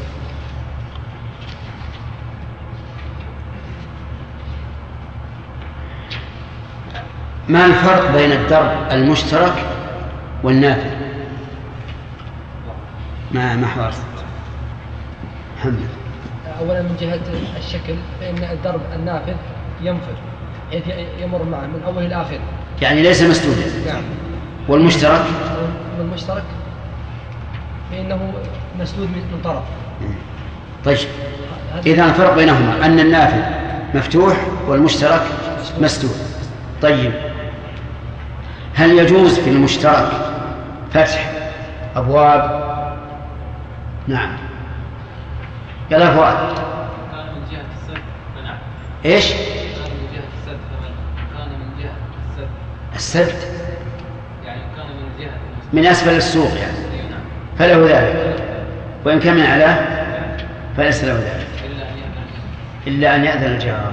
ما الفرق بين الدرب المشترك والنافذ؟ ما حوار محمد. أولا من جهة الشكل فإن الدرب النافذ ينفذ حيث يمر معه من أول إلى آخر يعني ليس مسدودا. نعم. والمشترك فإنه مسدود من طرف. طيب إذا الفرق بينهما أن النافذ مفتوح والمشترك مسدود. طيب هل يجوز في المشترك فتح أبواب؟ نعم. يلا فؤاد. كان من جهة السد فنعم. إيش؟ كان من جهة السد كان من جهة السد يعني كان من جهة من أسفل السوق يعني فله ذلك، وإن كان من أعلاه فليس له ذلك إلا أن يأذن الجار.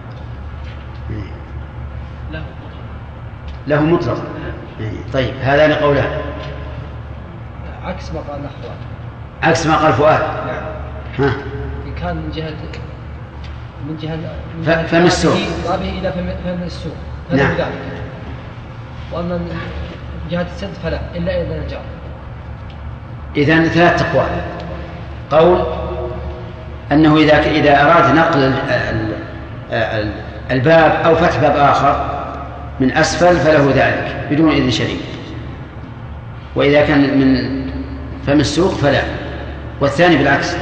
له مطلق. طيب هذان قولان عكس ما قال فؤاد. عكس ما قال فؤاد. ها. إن كان من جهة فم السوق بابه إلى فم السوق نعم. ذلك. وأما من جهة السد فلا إلا إذن الجار. إذن 3 أقوال. قول أنه إذا أراد نقل الباب أو فتح باب آخر من أسفل فله ذلك بدون إذن شريك، وإذا كان من فم السوق فلا، والثاني بالعكس.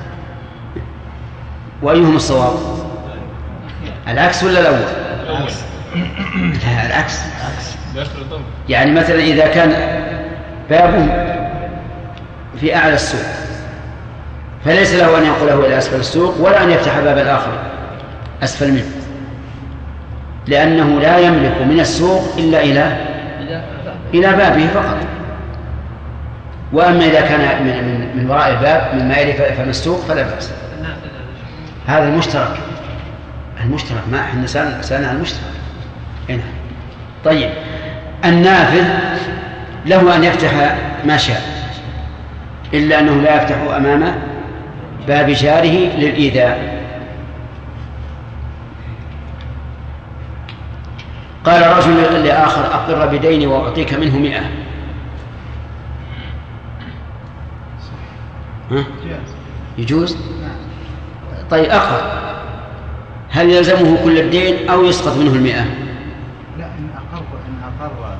وأيهم الصواب؟ العكس ولا الأول؟ لا العكس. يعني مثلا إذا كان بابه في أعلى السوق فليس له أن ينقله إلى أسفل السوق ولا أن يفتح باب الآخر أسفل منه، لأنه لا يملك من السوق إلا إلى بابه فقط. وأما إذا كان من وراء الباب من مائل فم السوق فلا بأس. هذا المشترك ما احنا سألنا عن المشترك هنا. طيب النافذ له أن يفتح ما شاء إلا أنه لا يفتح أمام باب جاره للإيذاء. قال رجل لآخر أقر بديني وأعطيك منه 100. يجوز؟ طيب أقر، هل يلزمه كل الدين أو يسقط منه 100؟ لا، إن أقر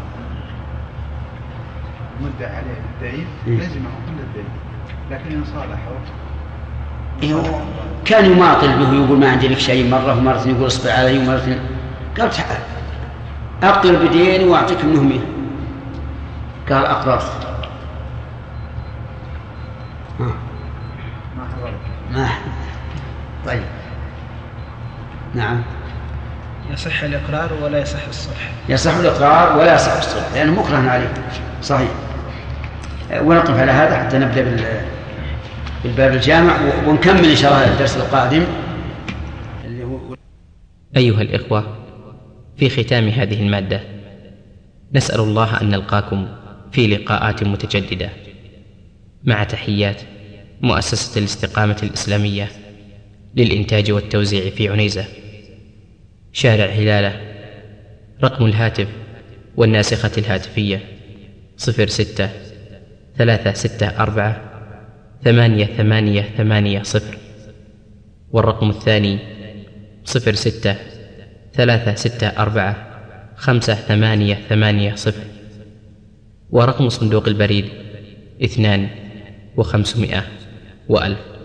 مدة عليه الدين لازمه كل الدين، لكن إن صالحه كان يماطل به يقول ما عندي لك شيء مرة ومرة يقول اصبر علي ومرة قال تعال أقر بدين وأعطيك منه 100. قال أقرر ما طيب نعم. يصح الإقرار ولا يصح الصلح. يصح الإقرار ولا يصح الصلح لأنه مكره عليه. صحيح. ونقف على هذا حتى نبدأ بالباب الجامع ونكمل إن شاء الله الدرس القادم. أيها الإخوة، في ختام هذه المادة نسأل الله أن نلقاكم في لقاءات متجددة، مع تحيات مؤسسة الاستقامة الإسلامية للإنتاج والتوزيع في عنيزة، شارع هلالة. رقم الهاتف والناسخة الهاتفية 06-364-8880، والرقم الثاني 06-364-5880، ورقم صندوق البريد 2500 و1000.